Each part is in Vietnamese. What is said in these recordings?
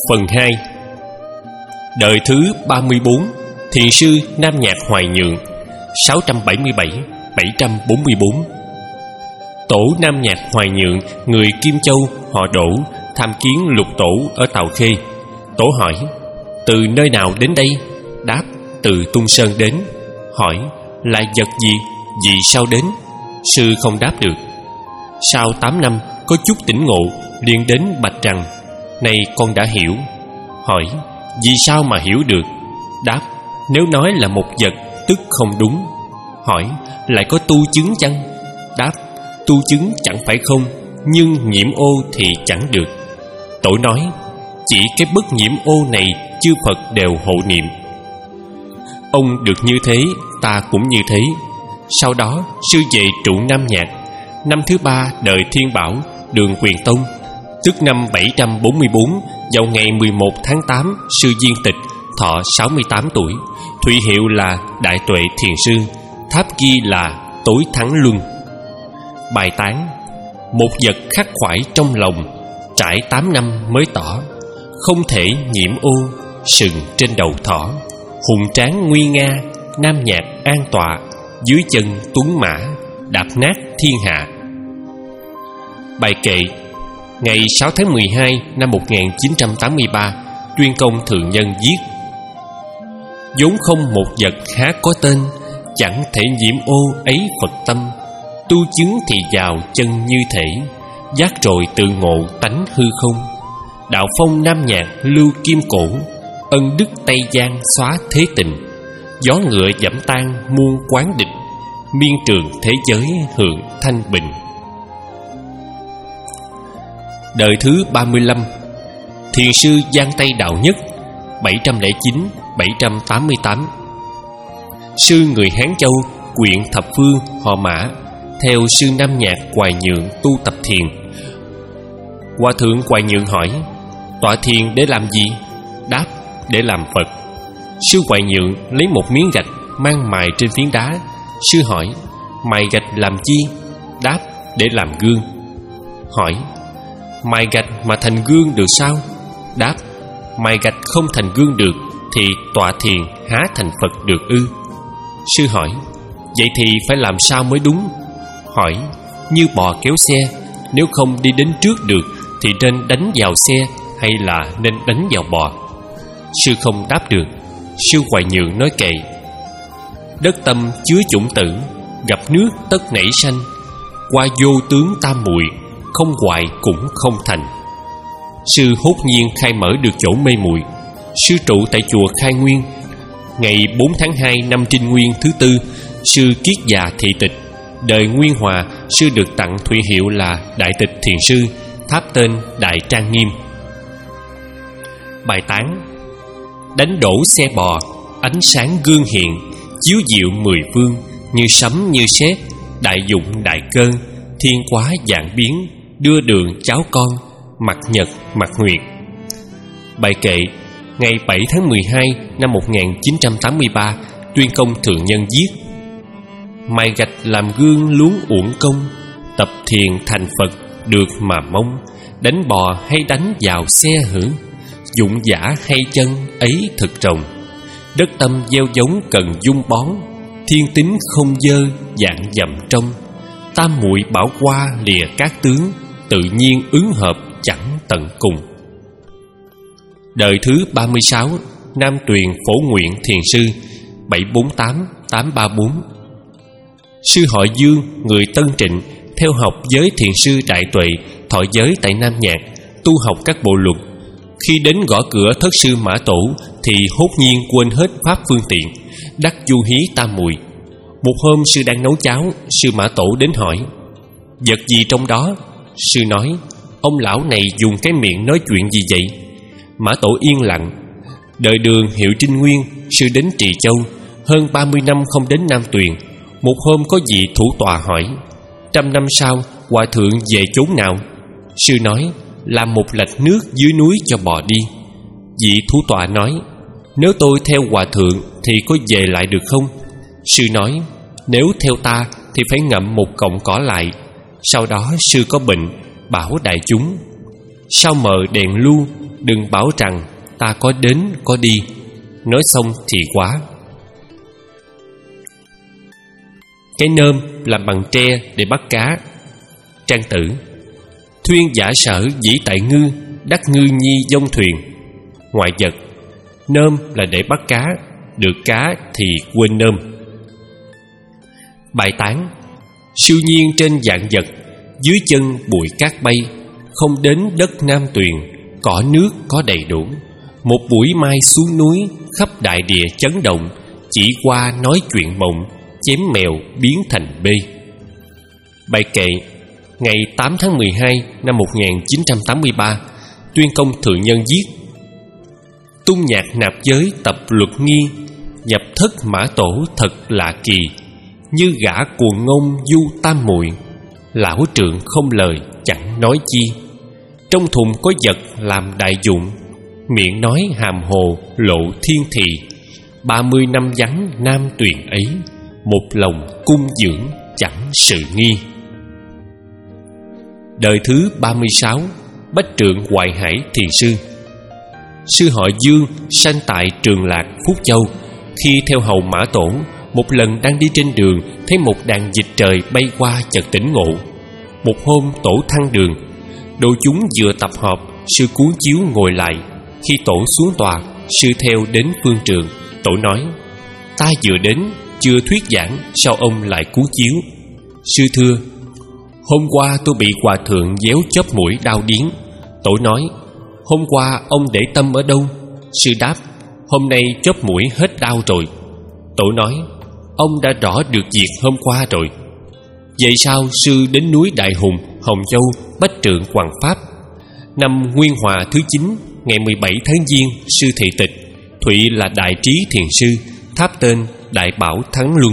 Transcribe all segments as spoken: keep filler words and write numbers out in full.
Phần hai. Đời thứ ba mươi bốn, Thiền sư Nam Nhạc Hoài Nhượng, sáu trăm bảy mươi bảy đến bảy trăm bốn mươi bốn. Tổ Nam Nhạc Hoài Nhượng, người Kim Châu, họ Đỗ, tham kiến lục tổ ở Tào Khê. Tổ hỏi: từ nơi nào đến đây? Đáp: từ Tung Sơn đến. Hỏi: là vật gì? Vì sao đến? Sư không đáp được. Sau tám năm có chút tỉnh ngộ, liền đến bạch rằng: này con đã hiểu. Hỏi: vì sao mà hiểu được? Đáp: nếu nói là một vật tức không đúng. Hỏi: lại có tu chứng chăng? Đáp: tu chứng chẳng phải không, nhưng nhiễm ô thì chẳng được. Tổ nói: chỉ cái bất nhiễm ô này chư Phật đều hộ niệm. Ông được như thế, ta cũng như thế. Sau đó sư về trụ Nam Nhạc. Năm thứ ba đời Thiên Bảo, đường Quyền Tông, tức năm bảy trăm bốn mươi bốn, vào ngày mười một tháng tám, sư viên tịch, thọ sáu mươi tám tuổi. Thụy hiệu là Đại Tuệ Thiền Sư, tháp ghi là Tối Thắng Luân. Bài tán: một vật khắc khoải trong lòng, trải tám năm mới tỏ. Không thể nhiễm ô, sừng trên đầu thỏ. Hùng tráng nguy nga, Nam Nhạc an tọa. Dưới chân tuấn mã, đạp nát thiên hạ. Bài kệ: ngày sáu tháng mười hai năm một nghìn chín trăm tám mươi ba, Tuyên Công Thượng Nhân viết: vốn không một vật há có tên, chẳng thể nhiễm ô ấy Phật tâm. Tu chứng thì vào chân như thể, giác rồi tự ngộ tánh hư không. Đạo phong Nam Nhạc lưu kim cổ, ân đức Tây Giang xóa thế tình. Gió ngựa dẫm tan muôn quán địch, miên trường thế giới hưởng thanh bình. Đời thứ ba mươi lăm, Thiền sư Giang Tây Đạo Nhất, bảy trăm lẻ chín đến bảy trăm tám mươi tám. Sư người Hán Châu, huyện Thập Phương, họ Mã, theo sư Nam Nhạc Hoài Nhượng tu tập thiền. Hòa thượng Hoài Nhượng hỏi: tọa thiền để làm gì? Đáp: để làm Phật. Sư Hoài Nhượng lấy một miếng gạch mang mài trên phiến đá. Sư hỏi: mài gạch làm chi? Đáp: để làm gương. Hỏi: mài gạch mà thành gương được sao? Đáp: mài gạch không thành gương được thì tọa thiền há thành Phật được ư? Sư hỏi: vậy thì phải làm sao mới đúng? Hỏi: như bò kéo xe, nếu không đi đến trước được thì nên đánh vào xe hay là nên đánh vào bò? Sư không đáp được. Sư Hoài Nhượng nói kệ: đất tâm chứa chủng tử, gặp nước tất nảy sanh. Qua vô tướng tam muội, không hoại cũng không thành. Sư hốt nhiên khai mở được chỗ mê muội. Sư trụ tại chùa Khai Nguyên. Ngày bốn tháng hai năm Trinh Nguyên thứ tư, sư kiết già thị tịch. Đời Nguyên Hòa, sư được tặng thụy hiệu là Đại Tịch Thiền Sư, tháp tên Đại Trang Nghiêm. Bài tán: đánh đổ xe bò, ánh sáng gương hiện, chiếu diệu mười phương, như sấm như sét, đại dụng đại cơ, thiên quá vạn biến, đưa đường cháu con, mặt nhật mặt nguyệt. Bài kệ: ngày bảy tháng mười hai năm một nghìn chín trăm tám mươi ba, Tuyên Công Thượng Nhân viết: mài gạch làm gương luống uổng công, tập thiền thành Phật được mà mong. Đánh bò hay đánh vào xe hử, dụng giả hay chân ấy thực rồng. Đất tâm gieo giống cần dung bón, thiên tính không dơ dạng dặm trong. Tam muội bảo qua lìa các tướng, tự nhiên ứng hợp chẳng tận cùng. Đời thứ ba mươi sáu, Nam Tuyền Phổ Nguyện Thiền Sư, bảy bốn tám đến tám ba bốn. Sư họ Dương, người Tân Trịnh, theo học giới Thiền sư Đại Tuệ, thọ giới tại Nam Nhạc, tu học các bộ luật. Khi đến gõ cửa thất sư Mã Tổ thì hốt nhiên quên hết pháp phương tiện, đắc du hí tam muội. Một hôm sư đang nấu cháo, sư Mã Tổ đến hỏi: vật gì trong đó? Sư nói: ông lão này dùng cái miệng nói chuyện gì vậy? Mã Tổ yên lặng. Đời Đường hiệu Trinh Nguyên, sư đến Trì Châu. Hơn ba mươi năm không đến Nam Tuyền. Một hôm có vị thủ tọa hỏi: trăm năm sau hòa thượng về chốn nào? Sư nói: làm một lạch nước dưới núi cho bò đi. Vị thủ tọa nói: nếu tôi theo hòa thượng thì có về lại được không? Sư nói: nếu theo ta thì phải ngậm một cọng cỏ lại. Sau đó sư có bệnh, bảo đại chúng: sao mờ đèn lu, đừng bảo rằng ta có đến có đi. Nói xong thì quá. Cái nơm làm bằng tre để bắt cá. Trang tử: thuyên giả sở dĩ tại ngư, đắc ngư nhi dông thuyền. Ngoại vật: nơm là để bắt cá, được cá thì quên nơm. Bài tán: siêu nhiên trên vạn vật, dưới chân bụi cát bay. Không đến đất Nam Tuyền, cỏ nước có đầy đủ. Một buổi mai xuống núi, khắp đại địa chấn động. Chỉ qua nói chuyện mộng, chém mèo biến thành bê. Bài kệ: ngày tám tháng mười hai năm một nghìn chín trăm tám mươi ba, Tuyên Công Thượng Nhân viết: tung nhạc nạp giới tập luật nghi, nhập thất mã tổ thật lạ kỳ. Như gã cuồng ngông du tam muội, lão trượng không lời chẳng nói chi. Trong thùng có vật làm đại dụng, miệng nói hàm hồ lộ thiên thị. Ba mươi năm vắng Nam Tuyền ấy, một lòng cung dưỡng chẳng sự nghi. Đời thứ ba mươi sáu, Bách Trượng Hoại Hải Thiền Sư. Sư họ Dương, sanh tại Trường Lạc, Phúc Châu. Khi theo hầu Mã Tổ, một lần đang đi trên đường, thấy một đàn vịt trời bay qua chợt tỉnh ngộ. Một hôm tổ thăng đường, đội chúng vừa tập họp, sư cuốn chiếu ngồi lại. Khi tổ xuống tòa, sư theo đến phương trường. Tổ nói: ta vừa đến, chưa thuyết giảng, sao ông lại cuốn chiếu? Sư thưa: hôm qua tôi bị hòa thượng déo chóp mũi đau điếng. Tổ nói: hôm qua ông để tâm ở đâu? Sư đáp: hôm nay chóp mũi hết đau rồi. Tổ nói: ông đã rõ được việc hôm qua rồi. Vậy sao sư đến núi Đại Hùng, Hồng Châu, Bách Trượng Hoàng Pháp? Năm Nguyên Hòa thứ chín, ngày mười bảy tháng Giêng, sư thị tịch. Thụy là Đại Trí Thiền Sư, tháp tên Đại Bảo Thắng Luân.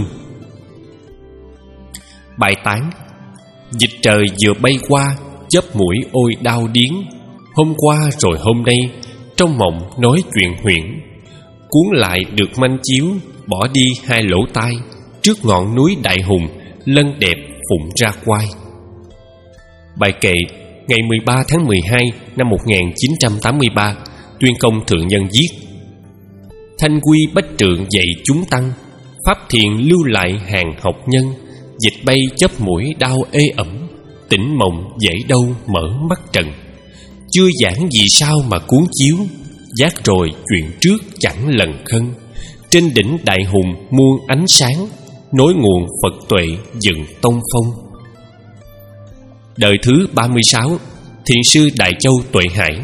Bài tán: vịt trời vừa bay qua, chóp mũi ôi đau điếng. Hôm qua rồi hôm nay, trong mộng nói chuyện huyễn. Cuốn lại được manh chiếu, bỏ đi hai lỗ tai. Trước ngọn núi Đại Hùng, lân đẹp phụng ra quai. Bài kệ: ngày mười ba tháng mười hai năm một nghìn chín trăm tám mươi ba, Tuyên Công Thượng Nhân viết: thanh quy Bách Trượng dạy chúng tăng, pháp thiền lưu lại hàng học nhân. Dịch bay chóp mũi đau ê ẩm, tỉnh mộng dễ đâu mở mắt trần. Chưa giảng gì sao mà cuốn chiếu, giác rồi chuyện trước chẳng lần khân. Trên đỉnh Đại Hùng muôn ánh sáng, nối nguồn Phật tuệ dựng tông phong. Đời thứ ba mươi sáu, Thiền Sư Đại Châu Tuệ Hải.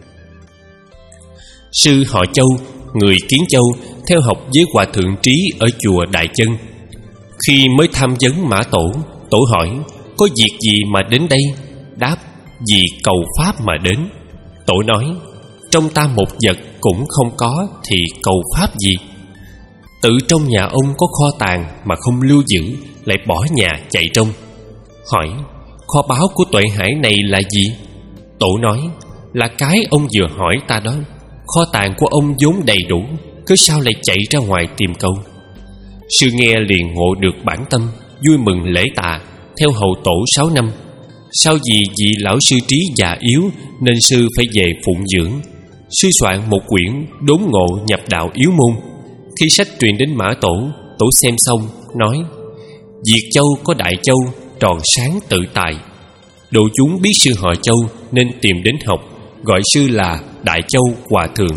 Sư họ Châu, người Kiến Châu, theo học với Hòa Thượng Trí ở chùa Đại Chân. Khi mới tham vấn Mã Tổ, Tổ hỏi: có việc gì mà đến đây? Đáp: vì cầu pháp mà đến. Tổ nói: trong ta một vật cũng không có thì cầu pháp gì? Tự trong nhà ông có kho tàng mà không lưu giữ, lại bỏ nhà chạy trông. Hỏi: kho báu của Tuệ Hải này là gì? Tổ nói: là cái ông vừa hỏi ta đó. Kho tàng của ông vốn đầy đủ, cứ sao lại chạy ra ngoài tìm cầu? Sư nghe liền ngộ được bản tâm, vui mừng lễ tạ, theo hầu tổ sáu năm. Sau vì vị lão sư Trí già yếu, nên sư phải về phụng dưỡng. Sư soạn một quyển Đốn Ngộ Nhập Đạo Yếu Môn. Khi sách truyền đến Mã Tổ, Tổ xem xong nói: Diệt Châu có Đại Châu, tròn sáng tự tại. Độ chúng biết sư họ Châu nên tìm đến học, gọi sư là Đại Châu Hòa Thượng.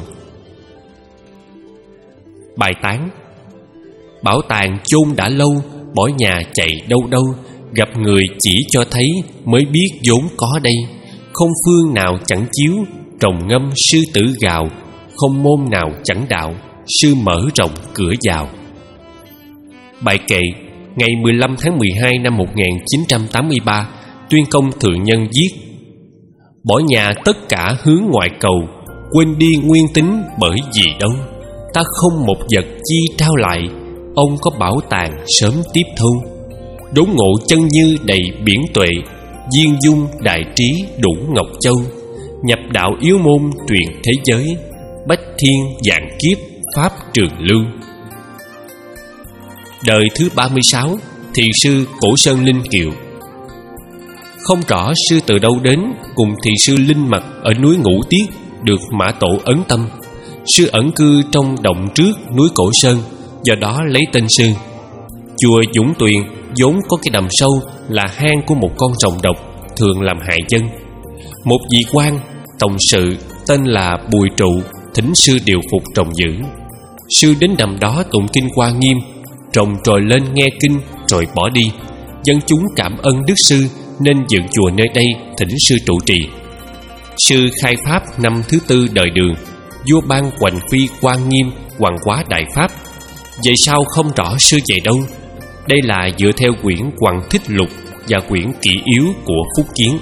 Bài tán: bảo tàng chôn đã lâu, bỏ nhà chạy đâu đâu. Gặp người chỉ cho thấy, mới biết vốn có đây. Không phương nào chẳng chiếu, rồng ngâm sư tử gào. Không môn nào chẳng đạo, sư mở rộng cửa vào. Bài kệ ngày mười lăm tháng mười hai năm một nghìn chín trăm tám mươi ba, Tuyên Công Thượng Nhân viết: bỏ nhà tất cả hướng ngoại cầu, quên đi nguyên tính bởi vì đâu. Ta không một vật chi trao lại, ông có bảo tàng sớm tiếp thu. Đốn ngộ chân như đầy biển tuệ, viên dung đại trí đủ Ngọc Châu. Nhập đạo yếu môn truyền thế giới, bách thiên vạn kiếp pháp trường lưu. Đời thứ ba mươi sáu, Thiền Sư Cổ Sơn Linh Kiều. Không rõ sư từ đâu đến, cùng thiền sư Linh Mật ở núi Ngũ Tiết được Mã Tổ ấn tâm. Sư ẩn cư trong động trước núi Cổ Sơn, do đó lấy tên sư. Chùa Dũng Tuyền vốn có cái đầm sâu là hang của một con rồng độc thường làm hại dân. Một vị quan tổng sự tên là Bùi Trụ thỉnh sư điều phục trồng giữ. Sư đến đầm đó tụng kinh Hoa Nghiêm, trồng trồi lên nghe kinh rồi bỏ đi. Dân chúng cảm ơn đức sư nên dựng chùa nơi đây thỉnh sư trụ trì. Sư khai pháp năm thứ tư đời Đường, vua ban Hoành Phi Hoa Nghiêm Hoàng Hóa Đại Pháp. Vậy sao không rõ sư về đâu? Đây là dựa theo quyển Hoàng Thích Lục và quyển Kỷ Yếu của Phúc Kiến.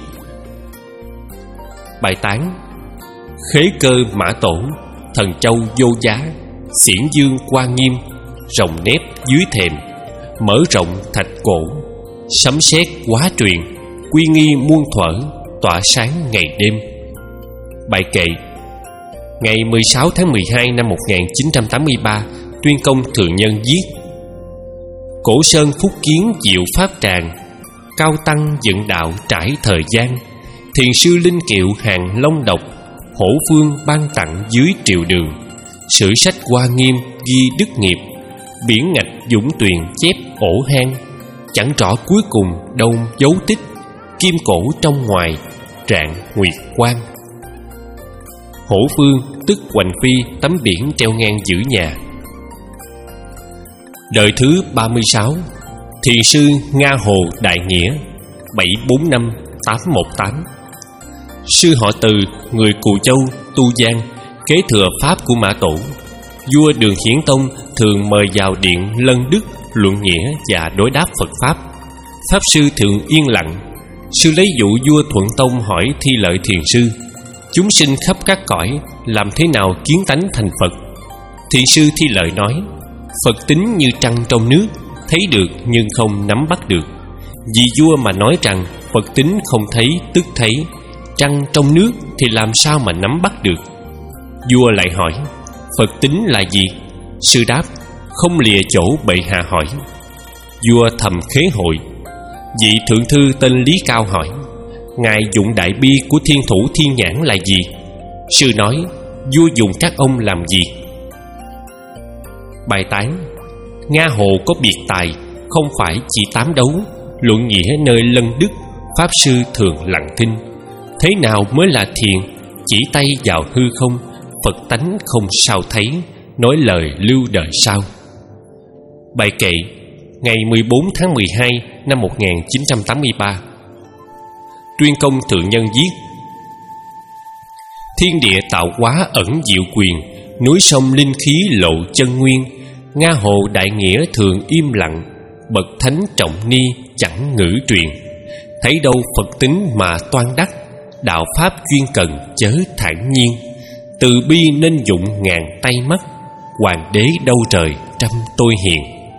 Bài tán: khế cơ Mã Tổ, thần châu vô giá, xiển dương Hoa Nghiêm, rồng nếp dưới thềm, mở rộng thạch cổ, sấm sét quá truyền, quy nghi muôn thuở, tỏa sáng ngày đêm. Bài kệ: ngày mười sáu tháng mười hai năm một nghìn chín trăm tám mươi ba, Tuyên Công Thượng Nhân viết: Cổ Sơn Phúc Kiến diệu pháp tràng, cao tăng dựng đạo trải thời gian. Thiền sư Linh Kiệu hàng Long độc, hổ phương ban tặng dưới triều Đường. Sử sách Hoa Nghiêm ghi đức nghiệp, biển ngạch Dũng Tuyền chép ổ hang. Chẳng rõ cuối cùng đâu dấu tích, kim cổ trong ngoài rạng nguyệt quang. Hổ phương tức Hoành Phi, tấm biển treo ngang giữa nhà. Đời thứ ba mươi sáu, Thiền sư Nga Hồ Đại Nghĩa, bảy bốn năm tám một tám. Sư họ Từ, người Cù Châu, Tu Giang, kế thừa pháp của Mã Tổ. Vua Đường Hiển Tông thường mời vào điện lân đức, luận nghĩa và đối đáp Phật pháp. Pháp sư thường yên lặng. Sư lấy dụ vua Thuận Tông hỏi thi lợi thiền sư: chúng sinh khắp các cõi, làm thế nào kiến tánh thành Phật? Thiền sư thi lợi nói: Phật tính như trăng trong nước, thấy được nhưng không nắm bắt được. Vì vua mà nói rằng Phật tính không thấy tức thấy, trăng trong nước thì làm sao mà nắm bắt được? Vua lại hỏi: Phật tính là gì? Sư đáp: không lìa chỗ bệ hạ hỏi. Vua thầm khế hội. Vị thượng thư tên Lý Cao hỏi: ngài dụng đại bi của thiên thủ thiên nhãn là gì? Sư nói: vua dùng các ông làm gì? Bài tán: Nga Hồ có biệt tài, không phải chỉ tám đấu, luận nghĩa nơi lân đức, pháp sư thường lặng thinh. Thế nào mới là thiền? Chỉ tay vào hư không, Phật tánh không sao thấy, nói lời lưu đời sau. Bài kệ ngày mười bốn tháng mười hai năm một nghìn chín trăm tám mươi ba. Tuyên Công Thượng Nhân viết: thiên địa tạo hóa ẩn diệu quyền, núi sông linh khí lộ chân nguyên. Nga Hồ Đại Nghĩa thường im lặng, bậc thánh trọng ni chẳng ngữ truyền. Thấy đâu Phật tính mà toan đắc, đạo pháp chuyên cần chớ thản nhiên. Từ bi nên dụng ngàn tay mắt, hoàng đế đâu trời trăm tôi hiền.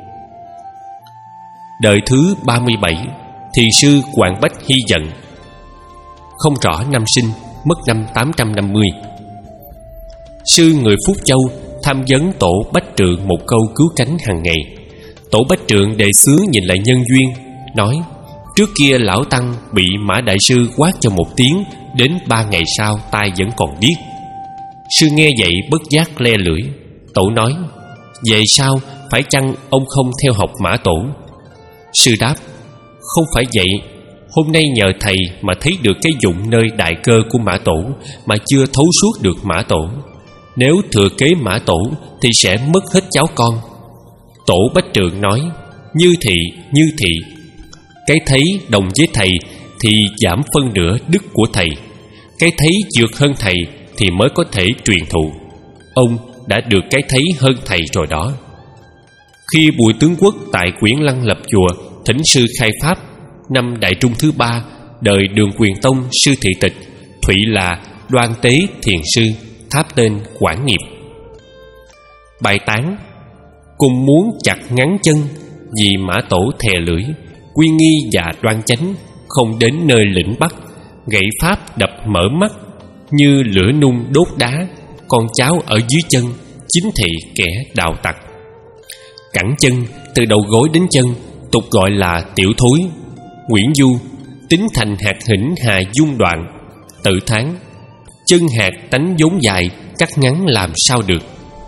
Đời thứ ba mươi bảy, Thiền sư Hoàng Bách Hy Dận. Không rõ năm sinh, mất năm tám trăm năm mươi. Sư người Phúc Châu tham vấn Tổ Bách Trượng một câu cứu cánh hàng ngày. Tổ Bách Trượng đề xướng nhìn lại nhân duyên, nói: trước kia lão tăng bị Mã Đại Sư quát cho một tiếng, đến ba ngày sau tai vẫn còn điếc. Sư nghe vậy bất giác le lưỡi. Tổ nói: về sau phải chăng ông không theo học Mã Tổ? Sư đáp: không phải vậy. Hôm nay nhờ thầy mà thấy được cái dụng nơi đại cơ của Mã Tổ, mà chưa thấu suốt được Mã Tổ. Nếu thừa kế Mã Tổ thì sẽ mất hết cháu con. Tổ Bách Trượng nói: như thị, như thị. Cái thấy đồng với thầy thì giảm phân nửa đức của thầy. Cái thấy vượt hơn thầy thì mới có thể truyền thụ. Ông đã được cái thấy hơn thầy rồi đó. Khi Bùi Tướng Quốc tại Quyển Lăng lập chùa, thỉnh sư khai pháp, năm Đại Trung thứ ba, đời Đường Quyền Tông sư thị tịch, thụy là Đoan Tế Thiền sư, tháp tên Quảng Nghiệp. Bài tán: cùng muốn chặt ngắn chân, vì Mã Tổ thè lưỡi, quy nghi và đoan chánh, không đến nơi lĩnh Bắc, gậy pháp đập mở mắt, như lửa nung đốt đá, con cháu ở dưới chân, chính thị kẻ đạo tặc. Cẳng chân từ đầu gối đến chân, tục gọi là tiểu thối. Nguyễn Du tính thành hạt hỉnh hà dung đoạn, tự thán: chân hạt tánh vốn dài, cắt ngắn làm sao được.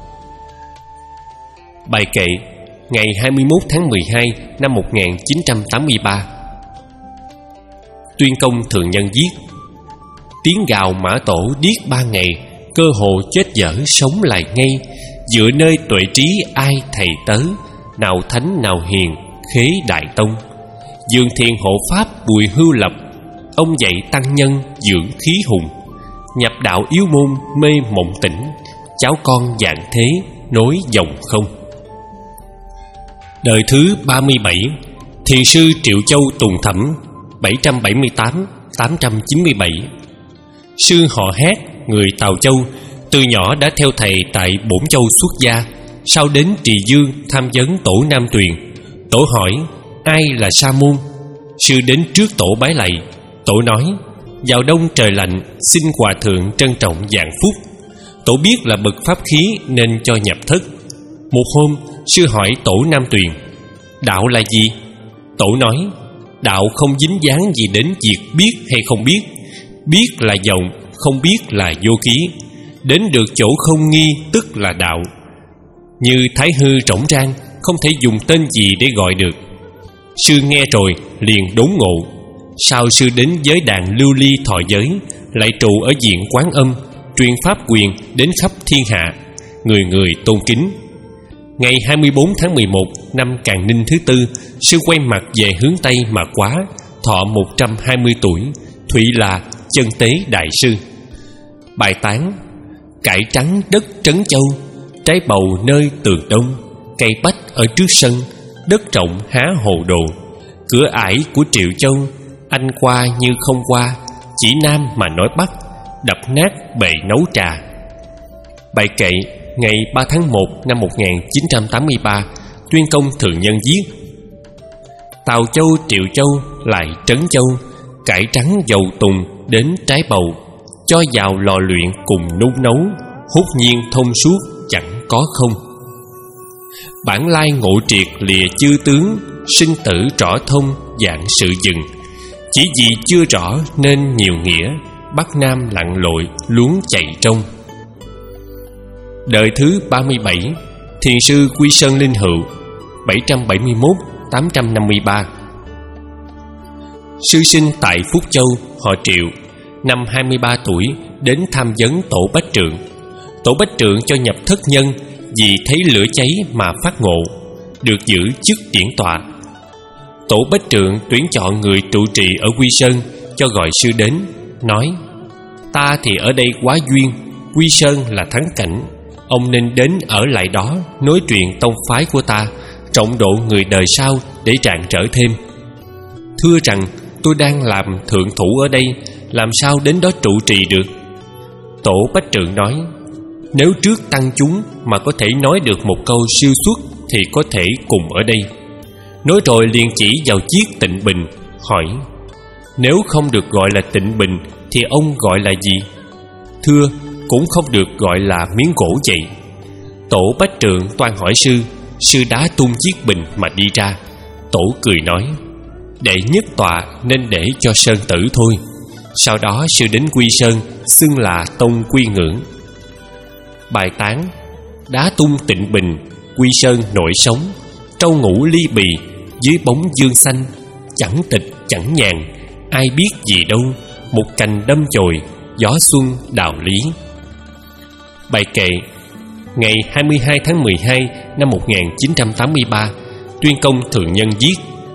Bài kệ ngày hai mươi mốt tháng mười hai năm một nghìn chín trăm tám mươi ba. Tuyên Công Thượng Nhân viết: tiếng gào mã tổ điếc ba ngày, cơ hồ chết dở sống lại ngay. Dựa nơi tuệ trí ai thầy tớ, nào thánh nào hiền khế đại tông. Dương thiền hộ pháp Bùi Hưu Lập, ông dạy tăng nhân dưỡng khí hùng. Nhập đạo yếu môn mê mộng tỉnh, cháu con dạng thế nối dòng không. Đời thứ ba mươi bảy, thiền sư Triệu Châu Tùng Thẩm, bảy trăm bảy mươi tám đến tám trăm chín mươi bảy. Sư họ Hát, người Tào Châu, từ nhỏ đã theo thầy tại Bổn Châu xuất gia. Sau đến Trì Dương tham vấn tổ Nam Tuyền. Tổ hỏi ai là sa môn. Sư đến trước tổ bái lạy. Tổ nói: vào đông trời lạnh, xin hòa thượng trân trọng vạn phúc. Tổ biết là bậc pháp khí nên cho nhập thất. Một hôm, sư hỏi tổ Nam Tuyền: đạo là gì? Tổ nói: đạo không dính dáng gì đến việc biết hay không biết. Biết là vọng, không biết là vô khí. Đến được chỗ không nghi tức là đạo. Như thái hư rỗng rang, không thể dùng tên gì để gọi được. Sư nghe rồi liền đốn ngộ. Sau sư đến giới đàn lưu ly thọ giới, lại trụ ở viện Quán Âm, truyền pháp quyền đến khắp thiên hạ, người người tôn kính. Ngày hai mươi bốn tháng mười một năm Càn Ninh thứ tư, sư quay mặt về hướng Tây mà quá, thọ một trăm hai mươi tuổi, thụy là Chân Tế Đại Sư. Bài tán: cải trắng đất Trấn Châu, trái bầu nơi tường đông. Cây bách ở trước sân, đất rộng há hồ đồ. Cửa ải của Triệu Châu, anh qua như không qua. Chỉ Nam mà nói Bắc, đập nát bệ nấu trà. Bài kệ ngày ba tháng một năm một nghìn chín trăm tám mươi ba, Tuyên Công Thượng Nhân viết: Tào Châu Triệu Châu lại Trấn Châu, cải trắng dầu tùng đến trái bầu. Cho vào lò luyện cùng nung nấu, hút nhiên thông suốt chẳng có không. Bản lai ngộ triệt lìa chư tướng, sinh tử rõ thông dạng sự dừng. Chỉ vì chưa rõ nên nhiều nghĩa, Bắc Nam lặn lội luống chạy trong. Đời thứ ba mươi bảy, thiền sư Quy Sơn Linh Hữu, bảy trăm bảy mươi mốt đến tám trăm năm mươi ba. Sư sinh tại Phúc Châu, họ Triệu. Năm hai mươi ba tuổi đến tham vấn tổ Bách Trượng. Tổ Bách Trượng cho nhập thất nhân, vì thấy lửa cháy mà phát ngộ, được giữ chức điển tọa. Tổ Bách Trượng tuyển chọn người trụ trì ở Quy Sơn, cho gọi sư đến, nói: ta thì ở đây quá duyên, Quy Sơn là thắng cảnh, ông nên đến ở lại đó, nối truyền tông phái của ta, trọng độ người đời sau để rạng rỡ thêm. Thưa rằng tôi đang làm thượng thủ ở đây, làm sao đến đó trụ trì được? Tổ Bách Trượng nói: nếu trước tăng chúng mà có thể nói được một câu siêu xuất thì có thể cùng ở đây. Nói rồi liền chỉ vào chiếc Tịnh Bình, hỏi: nếu không được gọi là Tịnh Bình thì ông gọi là gì? Thưa, cũng không được gọi là miếng gỗ vậy. Tổ Bách Trượng toan hỏi sư, sư đá tung chiếc bình mà đi ra. Tổ cười nói: đệ nhất tọa nên để cho Sơn Tử thôi. Sau đó sư đến Quy Sơn, xưng là tông Quy Ngưỡng. Bài tán: đá tung Tịnh Bình, Quy Sơn nổi sống. Trâu ngủ ly bì, dưới bóng dương xanh. Chẳng tịch chẳng nhàn, ai biết gì đâu. Một cành đâm chồi, gió xuân đào lý. Bài kệ ngày hai mươi hai tháng mười hai năm một nghìn chín trăm tám mươi ba, Tuyên Công Thượng Nhân viết: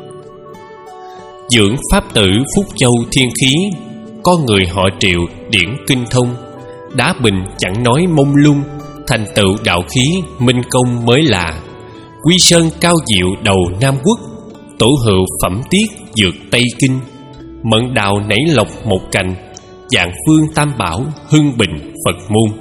dưỡng pháp tử Phúc Châu thiên khí, có người họ Triệu điển kinh thông. Đá bình chẳng nói mông lung, thành tựu đạo khí minh công mới là. Quy Sơn cao diệu đầu Nam Quốc, tổ hữu phẩm tiết dược Tây Kinh. Mận đạo nảy lộc một cành, dạng phương tam bảo hưng bình Phật môn.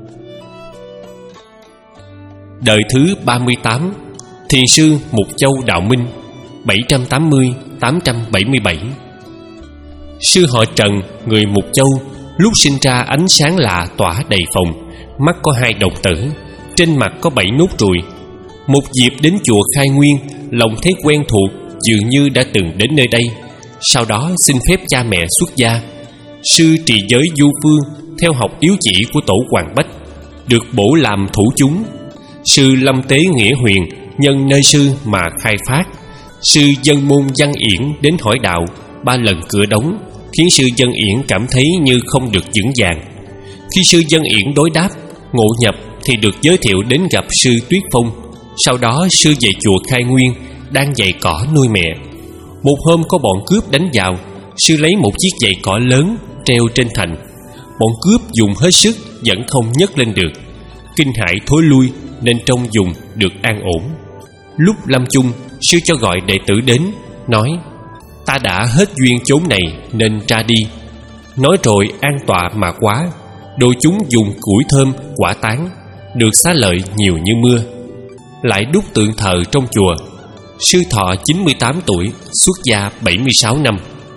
Đời thứ ba mươi tám, thiền sư Mục Châu Đạo Minh, bảy trăm tám mươi đến tám trăm bảy mươi bảy. Sư họ Trần, người Mục Châu, lúc sinh ra ánh sáng lạ tỏa đầy phòng, mắt có hai đồng tử, trên mặt có bảy nốt ruồi. Một dịp đến chùa Khai Nguyên, lòng thấy quen thuộc, dường như đã từng đến nơi đây. Sau đó xin phép cha mẹ xuất gia. sư trì giới Du Phương theo học yếu chỉ của tổ Hoàng Bách, được bổ làm thủ chúng. Sư lâm tế Nghĩa Huyền nhân nơi sư mà khai phát. Sư dân môn Văn Yển đến hỏi đạo, ba lần cửa đóng, khiến sư Văn Yển cảm thấy như không được vững vàng. Khi sư Văn Yển đối đáp, ngộ nhập thì được giới thiệu đến gặp sư Tuyết Phong. Sau đó sư về chùa Khai Nguyên, đang giày cỏ nuôi mẹ. Một hôm có bọn cướp đánh vào, sư lấy một chiếc giày cỏ lớn treo trên thành. Bọn cướp dùng hết sức vẫn không nhấc lên được. Kinh hãi thối lui, nên trong vùng được an ổn. Lúc lâm chung, sư cho gọi đệ tử đến, nói: ta đã hết duyên chốn này nên ra đi. Nói rồi an tọa mà quá. Đội chúng dùng củi thơm, quả tán, được xá lợi nhiều như mưa. Lại đúc tượng thờ trong chùa. Sư thọ chín mươi tám tuổi, xuất gia bảy mươi sáu năm.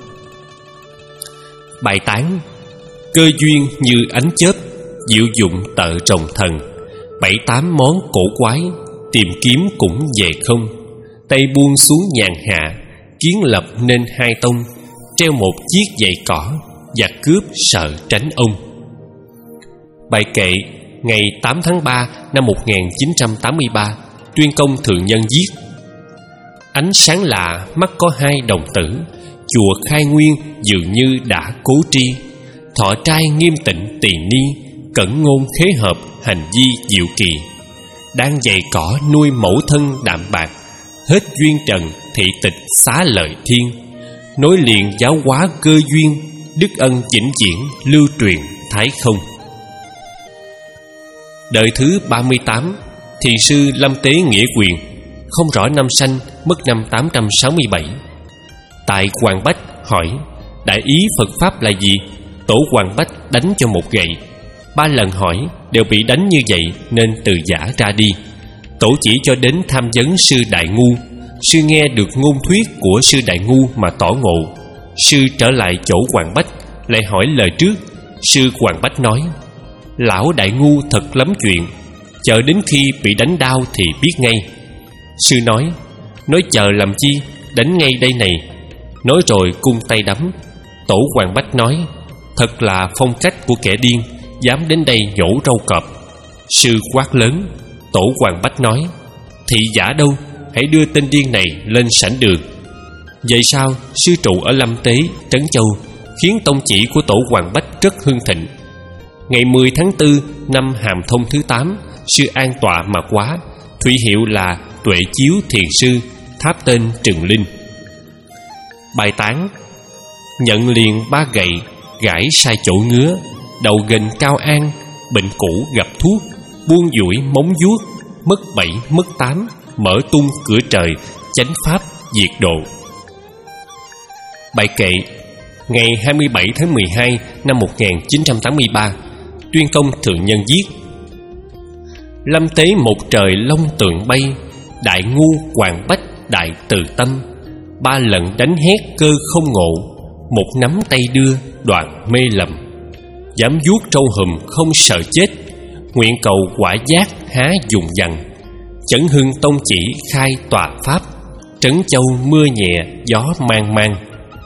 Bài tán: cơ duyên như ánh chớp, diệu dụng tợ trồng thần. Bảy tám món cổ quái, tìm kiếm cũng về không. Tay buông xuống nhàn hạ, kiến lập nên hai tông. Treo một chiếc giày cỏ, giặc cướp sợ tránh ông. Bài kệ ngày tám tháng ba năm một nghìn chín trăm tám mươi ba, Tuyên Công Thượng Nhân viết: ánh sáng lạ mắt có hai đồng tử. Chùa Khai Nguyên dường như đã cố tri. Thọ trai nghiêm tịnh tỳ ni, cẩn ngôn khế hợp hành vi diệu kỳ. Đang giày cỏ nuôi mẫu thân đạm bạc, hết duyên trần thị tịch xá lợi thiên. Nối liền giáo hóa cơ duyên, đức ân vĩnh viễn lưu truyền thái không. Đời thứ ba mươi tám, thiền sư Lâm Tế Nghĩa Quyền, không rõ năm sanh, mất năm tám trăm sáu mươi bảy. Tại Hoàng Bách hỏi: đại ý Phật Pháp là gì? Tổ Hoàng Bách đánh cho một gậy. Ba lần hỏi đều bị đánh như vậy, nên từ giả ra đi. Tổ chỉ cho đến tham vấn sư Đại Ngu. Sư nghe được ngôn thuyết của sư Đại Ngu mà tỏ ngộ. Sư trở lại chỗ Hoàng Bách, lại hỏi lời trước. Sư Hoàng Bách nói: lão Đại Ngu thật lắm chuyện, chờ đến khi bị đánh đau thì biết ngay. Sư nói: nói chờ làm chi, đánh ngay đây này. Nói rồi cung tay đấm. Tổ Hoàng Bách nói: thật là phong cách của kẻ điên, dám đến đây nhổ râu cọp. Sư quát lớn. Tổ Hoàng Bách nói: thị giả đâu, hãy đưa tên điên này lên sảnh đường. Vậy sao sư trụ ở Lâm Tế, Trấn Châu, khiến tông chỉ của tổ Hoàng Bách rất hưng thịnh. Ngày mười tháng tư năm Hàm Thông thứ tám, sư an tọa mà quá, thụy hiệu là Tuệ Chiếu Thiền Sư, tháp tên Trừng Linh. Bài tán: nhận liền ba gậy, gãi sai chỗ ngứa. Đầu gành cao an, bệnh cũ gặp thuốc. Buông duỗi móng vuốt, mất bảy mất tám. Mở tung cửa trời, chánh pháp diệt độ. Bài kệ ngày hai mươi bảy tháng mười hai năm một nghìn chín trăm tám mươi ba, Tuyên Công Thượng Nhân viết: lâm tế một trời long tượng bay. Đại Ngu Hoàng Bách đại từ tâm. Ba lần đánh hét cơ không ngộ. Một nắm tay đưa đoạn mê lầm. Dám vuốt trâu hùm không sợ chết. Nguyện cầu quả giác há dùng dằn. Chẩn hưng tông chỉ khai tòa pháp. Trấn Châu mưa nhẹ gió mang mang.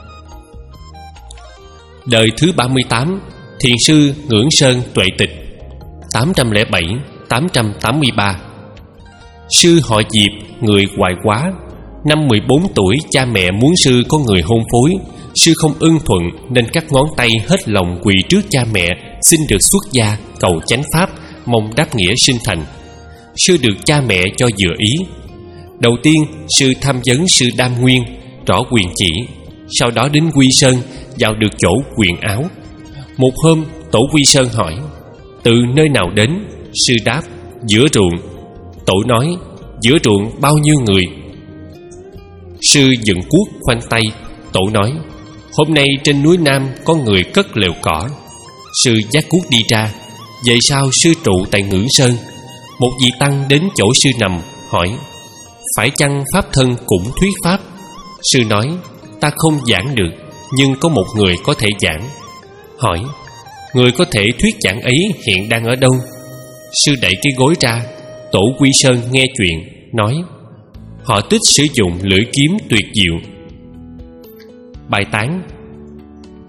Đời thứ ba mươi tám, thiền sư Ngưỡng Sơn Tuệ Tịch, tám trăm lẻ bảy đến tám trăm tám mươi ba. Sư họ Diệp, người Hoài Quá. Năm mười bốn tuổi, cha mẹ muốn sư có người hôn phối. Sư không ưng thuận nên cắt ngón tay hết lòng quỳ trước cha mẹ, xin được xuất gia cầu chánh pháp, mong đáp nghĩa sinh thành. Sư được cha mẹ cho vừa ý. Đầu tiên sư tham vấn sư Đam Nguyên, rõ quyền chỉ. Sau đó đến Quy Sơn, vào được chỗ quyền áo. Một hôm tổ Quy Sơn hỏi: từ nơi nào đến? Sư đáp: giữa ruộng. Tổ nói: giữa ruộng bao nhiêu người? Sư dựng cuốc khoanh tay. Tổ nói: hôm nay trên núi Nam có người cất lều cỏ. Sư vác cuốc đi ra. Vậy sao sư trụ tại Ngưỡng Sơn? Một vị tăng đến chỗ sư nằm, hỏi: phải chăng pháp thân cũng thuyết pháp? Sư nói: ta không giảng được, nhưng có một người có thể giảng. Hỏi: người có thể thuyết giảng ấy hiện đang ở đâu? Sư đẩy cái gối ra. Tổ Quy Sơn nghe chuyện, nói: họ tích sử dụng lưỡi kiếm tuyệt diệu. Bài tán: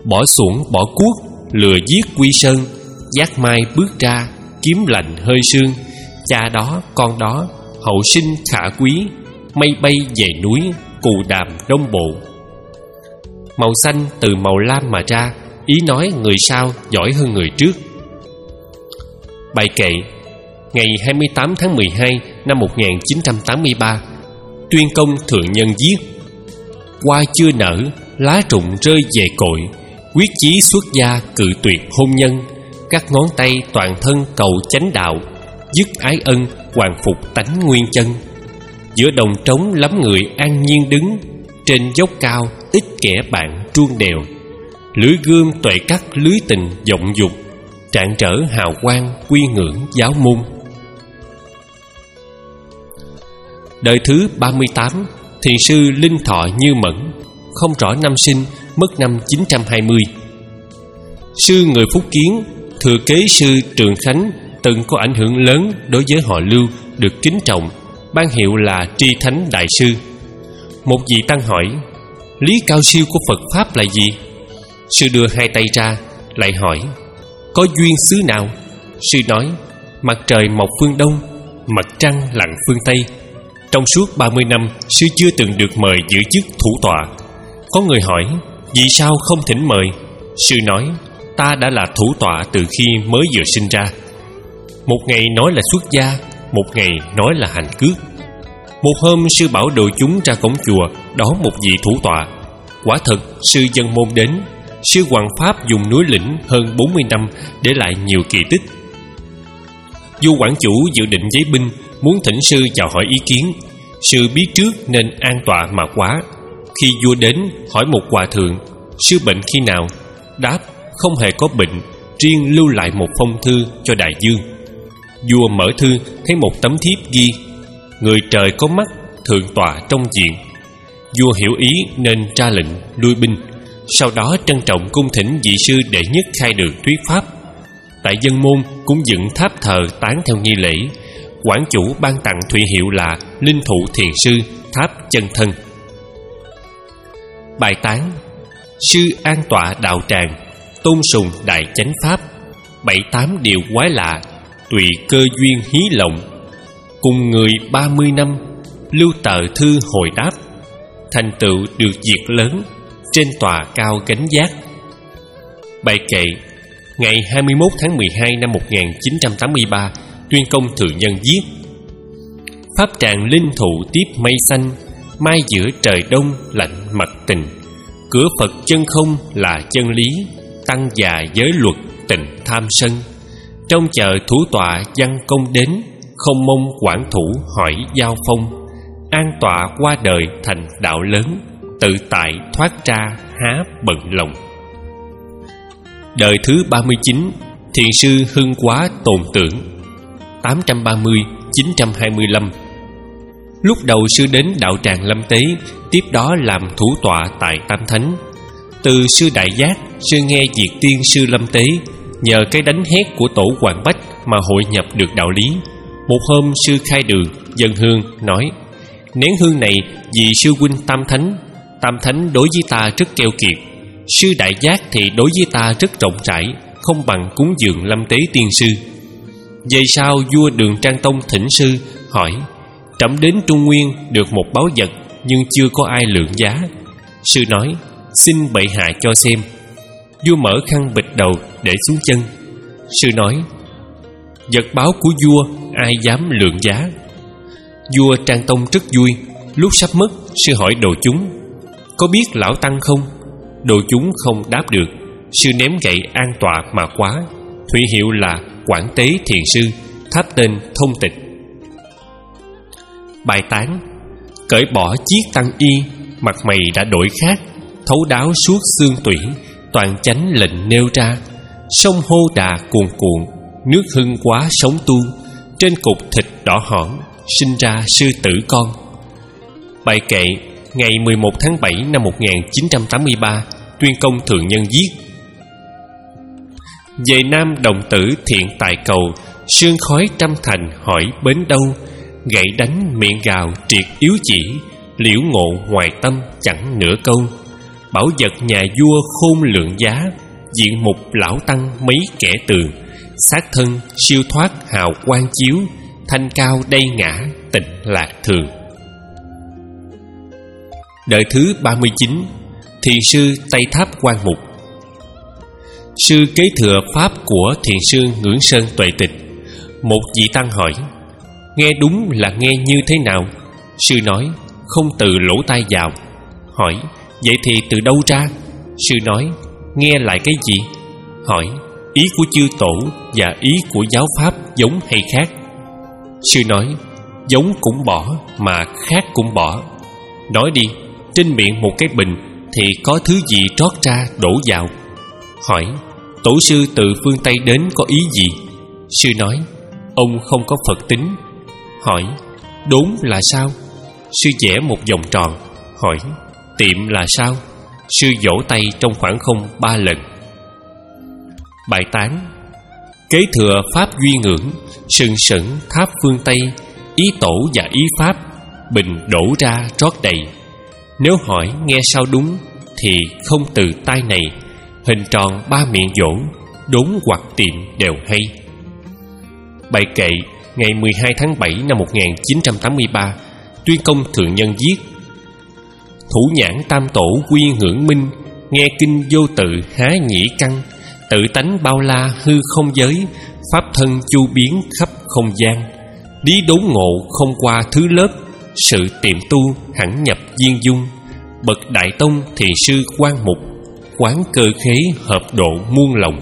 bỏ xuổng bỏ cuốc, lừa giết quy sơn. Giác mai bước ra, kiếm lạnh hơi sương. Cha đó con đó, hậu sinh khả quý. Mây bay về núi, cù đàm đông bộ. Màu xanh từ màu lam mà ra, ý nói người sau giỏi hơn người trước. Bài kệ. Ngày hai mươi tám tháng mười hai năm một nghìn chín trăm tám mươi ba, Tuyên Công thượng nhân viết: Hoa chưa nở, lá rụng rơi về cội. Quyết chí xuất gia cự tuyệt hôn nhân. Các ngón tay toàn thân cầu chánh đạo. Dứt ái ân, hoàn phục tánh nguyên chân. Giữa đồng trống lắm người an nhiên đứng. Trên dốc cao ít kẻ bạn truông đèo. Lưỡi gươm tuệ cắt lưới tình vọng dục. Trạng trở hào quang quy ngưỡng giáo môn. Đời thứ ba mươi tám, thiền sư Linh Thọ Như Mẫn, không rõ năm sinh, mất năm chín trăm hai mươi. Sư người Phúc Kiến, thừa kế sư Trường Khánh, từng có ảnh hưởng lớn đối với họ Lưu, được kính trọng, ban hiệu là Tri Thánh Đại Sư. Một vị tăng hỏi: lý cao siêu của Phật Pháp là gì? Sư đưa hai tay ra, lại hỏi: có duyên xứ nào? Sư nói: mặt trời mọc phương Đông, mặt trăng lặn phương Tây. Trong suốt ba mươi năm, sư chưa từng được mời giữ chức thủ tọa. Có người hỏi: vì sao không thỉnh mời? Sư nói: ta đã là thủ tọa từ khi mới vừa sinh ra. Một ngày nói là xuất gia, một ngày nói là hành cước. Một hôm sư bảo đội chúng ra cổng chùa đón một vị thủ tọa. Quả thật sư dân môn đến. Sư Hoàng Pháp dùng núi lĩnh hơn bốn mươi năm để lại nhiều kỳ tích. Vua Quảng Chủ dự định giấy binh, muốn thỉnh sư vào hỏi ý kiến. Sư biết trước nên an tọa mà quá. Khi vua đến hỏi một hòa thượng: sư bệnh khi nào? Đáp: không hề có bệnh, riêng lưu lại một phong thư cho đại vương. Vua mở thư thấy một tấm thiếp ghi: người trời có mắt, thượng tọa trong viện. Vua hiểu ý nên ra lệnh lui binh. Sau đó trân trọng cung thỉnh vị sư đệ nhất khai đường thuyết pháp. Tại dân môn cũng dựng tháp thờ tán theo nghi lễ. Quảng Chủ ban tặng thụy hiệu là Linh Thụ Thiền Sư Tháp Chân Thân. Bài tán. Sư an tọa đạo tràng, tôn sùng đại chánh pháp. Bảy tám điều quái lạ, tùy cơ duyên hí lộng. Cùng người ba mươi năm, lưu tờ thư hồi đáp. Thành tựu được việc lớn, trên tòa cao gánh giác. Bài kệ. Ngày hai mươi mốt tháng mười hai năm một nghìn chín trăm tám mươi ba, Tuyên Công thượng nhân viết: pháp tràng linh thụ tiếp mây xanh. Mai giữa trời đông lạnh mặt tình. Cửa Phật chân không là chân lý. Tăng già giới luật tình tham sân. Trong chờ thủ tọa văn công đến. Không mong quản thủ hỏi giao phong. An tọa qua đời thành đạo lớn. Tự tại thoát ra há bận lòng. Đời thứ ba mươi chín, thiền sư Hưng Quá Tồn Tưởng, tám trăm ba mươi đến chín trăm hai mươi lăm. Lúc đầu sư đến đạo tràng Lâm Tế, tiếp đó làm thủ tọa tại Tam Thánh. Từ sư Đại Giác, sư nghe việc tiên sư Lâm Tế nhờ cái đánh hét của tổ Hoàng Bách mà hội nhập được đạo lý. Một hôm sư khai đường dâng hương nói: nén hương này vì sư huynh Tam Thánh. Tam Thánh đối với ta rất keo kiệt, sư Đại Giác thì đối với ta rất rộng rãi, không bằng cúng dường Lâm Tế tiên sư. Về sau vua Đường Trang Tông thỉnh sư, hỏi: trẫm đến Trung Nguyên được một báu vật, nhưng chưa có ai lượng giá. Sư nói: xin bệ hạ cho xem. Vua mở khăn bịt đầu để xuống chân. Sư nói: vật báo của vua ai dám lượng giá. Vua Trang Tông rất vui. Lúc sắp mất, sư hỏi đồ chúng: có biết lão tăng không? Đồ chúng không đáp được. Sư ném gậy an tọa mà quá. Thụy hiệu là Quảng Tế Thiền Sư, tháp tên Thông Tịch. Bài tán. Cởi bỏ chiếc tăng y, mặt mày đã đổi khác. Thấu đáo suốt xương tủy, toàn chánh lệnh nêu ra. Sông hô đà cuồn cuộn, nước Hưng Quá sống tu. Trên cục thịt đỏ hỏn, sinh ra sư tử con. Bài kệ. Ngày mười một tháng bảy năm một nghìn chín trăm tám mươi ba, Tuyên Công thượng nhân viết: về Nam đồng tử thiện tài cầu. Sương khói trăm thành hỏi bến đâu. Gậy đánh miệng gào triệt yếu chỉ. Liễu ngộ ngoài tâm chẳng nửa câu. bảo vật nhà vua khôn lượng giá, diện mục lão tăng mấy kẻ tường, xác thân siêu thoát hào quang chiếu, thanh cao đây ngã tịnh lạc thường. Đời thứ ba mươi chín, Thiền sư Tây Tháp Quan Mục. Sư kế thừa pháp của thiền sư Ngưỡng Sơn Tuệ Tịch. Một vị tăng hỏi: nghe đúng là nghe như thế nào? Sư nói: không từ lỗ tai vào. Hỏi: vậy thì từ đâu ra? Sư nói: nghe lại cái gì? Hỏi: ý của chư tổ và ý của giáo pháp giống hay khác? Sư nói: giống cũng bỏ, mà khác cũng bỏ. Nói đi, trên miệng một cái bình thì có thứ gì trót ra đổ vào? Hỏi: tổ sư từ phương Tây đến có ý gì? Sư nói: ông không có Phật tính. Hỏi: đốn là sao? Sư vẽ một vòng tròn. Hỏi: tiệm là sao? Sư vỗ tay trong khoảng không ba lần. Bài tán: kế thừa pháp duy ngưỡng, sừng sững tháp phương Tây, ý tổ và ý pháp, bình đổ ra trót đầy. Nếu hỏi nghe sao đúng, thì không từ tai này, hình tròn ba miệng vỗ, đốn hoặc tiệm đều hay. Bài kệ ngày mười hai tháng bảy năm một nghìn chín trăm tám mươi ba, Tuyên Công Thượng Nhân viết: thủ nhãn tam tổ quy ngưỡng minh, nghe kinh vô tự há nhĩ căn, tự tánh bao la hư không giới, pháp thân chu biến khắp không gian. Lý đốn ngộ không qua thứ lớp, sự tiệm tu hẳn nhập viên dung. Bậc đại tông thiền sư Quan Mục, quán cơ khế hợp độ muôn lòng.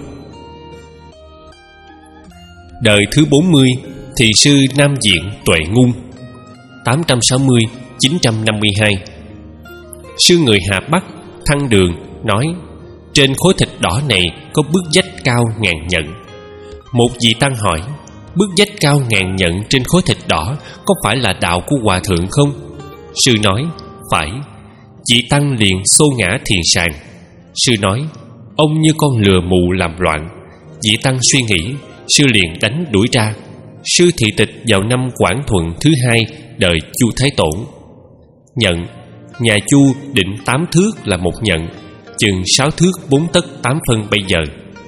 Đời thứ bốn mươi, thiền sư Nam Diện Tuệ Ngung, tám trăm sáu mươi đến chín trăm năm mươi hai. Sư người Hà Bắc Thăng Đường nói: trên khối thịt đỏ này có bức vách cao ngàn nhận. Một vị tăng hỏi: bức vách cao ngàn nhận trên khối thịt đỏ có phải là đạo của hòa thượng không? Sư nói: phải. Vị tăng liền xô ngã thiền sàng. Sư nói: ông như con lừa mù làm loạn. Vị tăng suy nghĩ, sư liền đánh đuổi ra. Sư thị tịch vào năm Quảng Thuận thứ hai đời Chu Thái Tổ. Nhận: nhà Chu định tám thước là một nhận, chừng sáu thước bốn tấc tám phân bây giờ.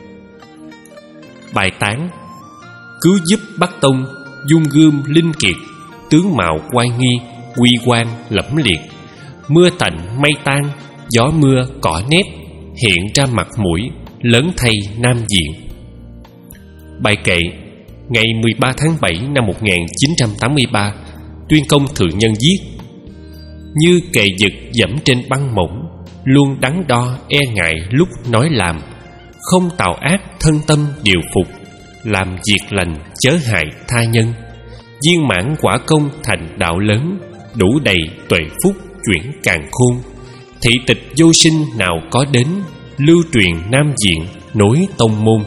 Bài tán: cứu giúp Bắc Tông, dung gươm linh kiệt, tướng mạo oai nghi, uy quan lẫm liệt. Mưa tạnh mây tan, gió mưa cỏ nếp, hiện ra mặt mũi lớn thay Nam Diện. Bài kệ ngày mười ba tháng bảy năm một nghìn chín trăm tám mươi ba, Tuyên Công Thượng Nhân viết: như kề giật dẫm trên băng mỏng, luôn đắn đo e ngại lúc nói làm. Không tạo ác thân tâm điều phục, làm việc lành chớ hại tha nhân. Viên mãn quả công thành đạo lớn, đủ đầy tuệ phúc chuyển càn khôn. Thị tịch vô sinh nào có đến, lưu truyền Nam Diện nối tông môn.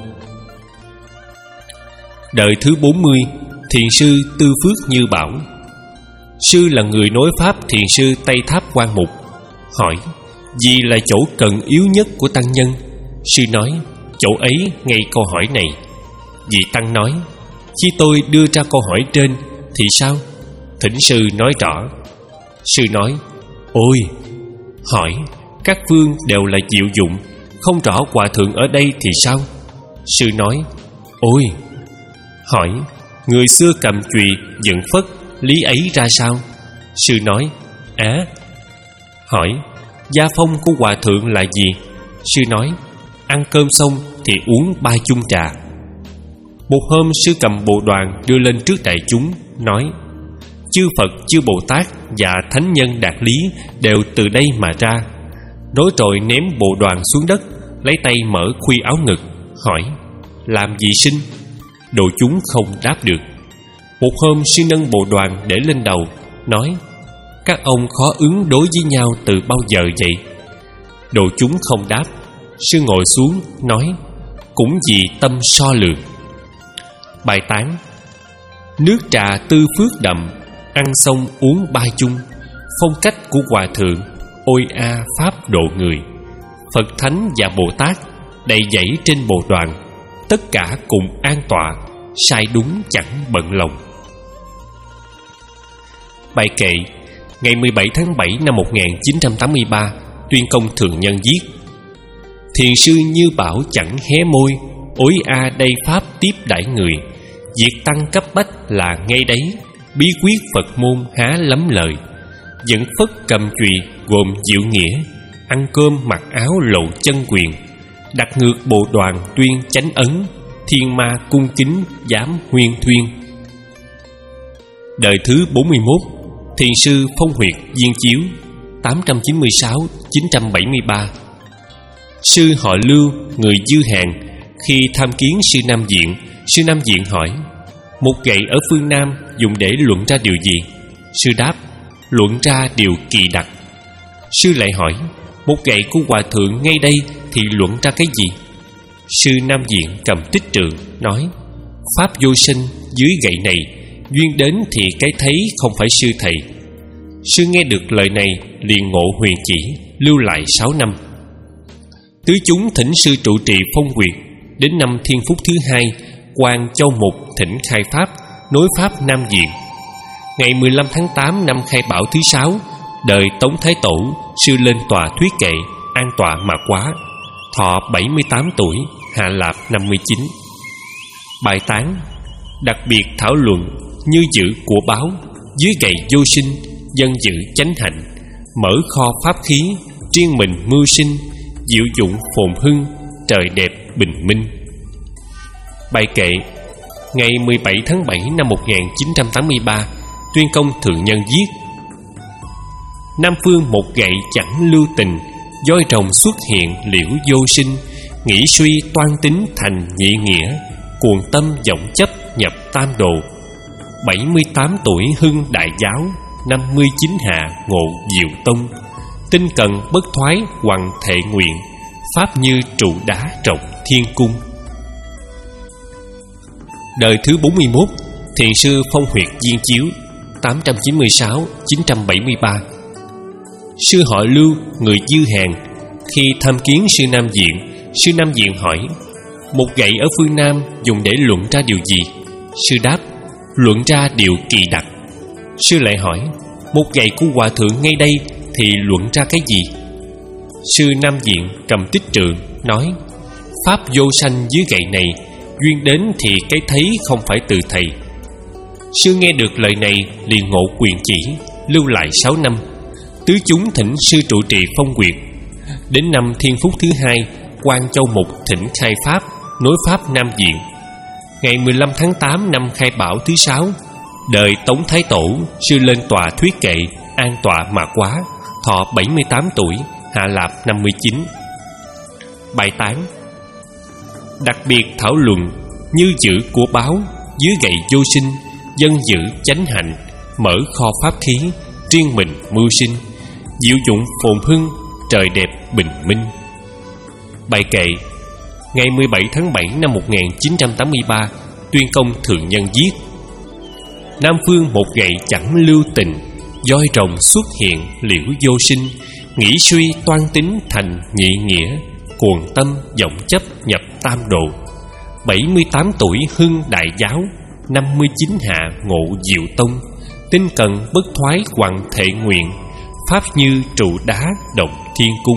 Đời thứ bốn mươi, thiền sư Tư Phước Như Bảo. Sư là người nối pháp thiền sư Tây Tháp Quan Mục. Hỏi: gì là chỗ cần yếu nhất của tăng nhân? Sư nói: chỗ ấy ngay câu hỏi này. Vị tăng nói: khi tôi đưa ra câu hỏi trên thì sao? Thỉnh sư nói rõ. Sư nói: ôi! Hỏi: các phương đều là diệu dụng, không rõ hòa thượng ở đây thì sao? Sư nói: ôi! Hỏi: người xưa cầm chùy dựng phất, lý ấy ra sao? Sư nói: á! Hỏi: gia phong của hòa thượng là gì? Sư nói: ăn cơm xong thì uống ba chung trà. Một hôm sư cầm bộ đoàn đưa lên trước đại chúng, nói: chư Phật, chư Bồ Tát và Thánh Nhân Đạt Lý đều từ đây mà ra. Nói rồi ném bộ đoàn xuống đất, lấy tay mở khuy áo ngực, hỏi: làm gì sinh? Đồ chúng không đáp được. Một hôm sư nâng bộ đoàn để lên đầu, nói: các ông khó ứng đối với nhau từ bao giờ vậy? Đồ chúng không đáp. Sư ngồi xuống nói: cũng vì tâm so lường. Bài tán: nước trà Tư Phước đậm, ăn xong uống ba chung. Phong cách của hòa thượng, ôi a pháp độ người. Phật Thánh và Bồ Tát đầy dẫy trên bộ đoàn, tất cả cùng an tọa, sai đúng chẳng bận lòng. Bài kệ ngày mười bảy tháng bảy năm một nghìn chín trăm tám mươi ba, tuyên công thường nhân viết: Thiền sư Như Bảo chẳng hé môi, ối a đây pháp tiếp đãi người. Việc tăng cấp bách là ngay đấy, bí quyết Phật môn há lắm lời. Dẫn phất cầm chùy gồm diệu nghĩa, ăn cơm mặc áo lộ chân quyền. Đặt ngược bộ đoàn tuyên chánh ấn, thiên ma cung kính dám huyên thuyên. Đời thứ bốn mươi mốt, Thiền sư Phong Huyệt Viên Chiếu, tám trăm chín mươi sáu đến chín trăm bảy mươi ba. Sư họ Lưu, người Dư Hàng, khi tham kiến sư Nam Diện, sư Nam Diện hỏi: Một gậy ở phương Nam dùng để luận ra điều gì? Sư đáp: Luận ra điều kỳ đặc. Sư lại hỏi: Một gậy của hòa thượng ngay đây thì luận ra cái gì? Sư Nam Diện cầm tích trượng nói: Pháp vô sinh dưới gậy này, duyên đến thì cái thấy không phải sư thầy. Sư nghe được lời này liền ngộ huyền chỉ, lưu lại sáu năm. Tứ chúng thỉnh sư trụ trì Phong Huyệt. Đến năm Thiên Phúc thứ hai, quan Châu Mục thỉnh khai pháp, nối pháp Nam Diện. Ngày mười lăm tháng tám năm Khai Bảo thứ sáu, đời Tống Thái Tổ, sư lên tòa thuyết kệ, an tọa mà quá, thọ bảy mươi tám tuổi, hạ lạp năm mươi chín. Bài tán: Đặc biệt thảo luận như giữ của báo, dưới gậy vô sinh, dân giữ chánh hạnh, mở kho pháp khí, riêng mình mưu sinh, diệu dụng phồn hưng, trời đẹp bình minh. Bài kệ: Ngày mười bảy tháng bảy năm một nghìn chín trăm tám mươi ba, tuyên công thượng nhân viết: Nam phương một gậy chẳng lưu tình, voi rồng xuất hiện liễu vô sinh. Nghĩ suy toan tính thành nhị nghĩa, cuồng tâm vọng chấp nhập tam đồ. Bảy mươi tám tuổi hưng đại giáo, năm mươi chín hạ ngộ diệu tông. Tinh cần bất thoái hoằng thệ nguyện, pháp như trụ đá rộng thiên cung. Đời thứ bốn mươi mốt, Thiền sư Phong Huyệt Viên Chiếu, tám trăm chín mươi sáu đến chín trăm bảy mươi ba. Sư họ Lưu, người Dư Hàng, khi tham kiến sư Nam Diện, sư Nam Diện hỏi: Một gậy ở phương Nam dùng để luận ra điều gì? Sư đáp: Luận ra điều kỳ đặc. Sư lại hỏi: Một gậy của hòa thượng ngay đây thì luận ra cái gì? Sư Nam Diện cầm tích trượng nói: Pháp vô sanh dưới gậy này, duyên đến thì cái thấy không phải từ thầy. Sư nghe được lời này liền ngộ quyền chỉ, lưu lại sáu năm. Tứ chúng thỉnh sư trụ trì Phong Huyệt. Đến năm Thiên Phúc thứ hai, quan Châu Mục thỉnh khai pháp, nối pháp Nam Diện. Ngày mười lăm tháng tám năm Khai Bảo thứ sáu, đời Tống Thái Tổ, sư lên tòa thuyết kệ, an tọa mà quá, thọ bảy mươi tám tuổi, hạ lạp năm mươi chín. Bài tán: Đặc biệt thảo luận như giữ của báo, dưới gậy vô sinh, dân giữ chánh hạnh, mở kho pháp khí, riêng mình mưu sinh, diệu dụng phồn hưng, trời đẹp bình minh. Bài kệ: Ngày mười bảy tháng bảy năm một nghìn chín trăm tám mươi ba, tuyên công thượng nhân viết: Nam phương một gậy chẳng lưu tình, voi rồng xuất hiện liễu vô sinh. Nghĩ suy toan tính thành nhị nghĩa, cuồng tâm vọng chấp nhập tam đồ. Bảy mươi tám tuổi hưng đại giáo, năm mươi chín hạ ngộ diệu tông. Tinh cần bất thoái hoằng thệ nguyện, pháp như trụ đá động thiên cung.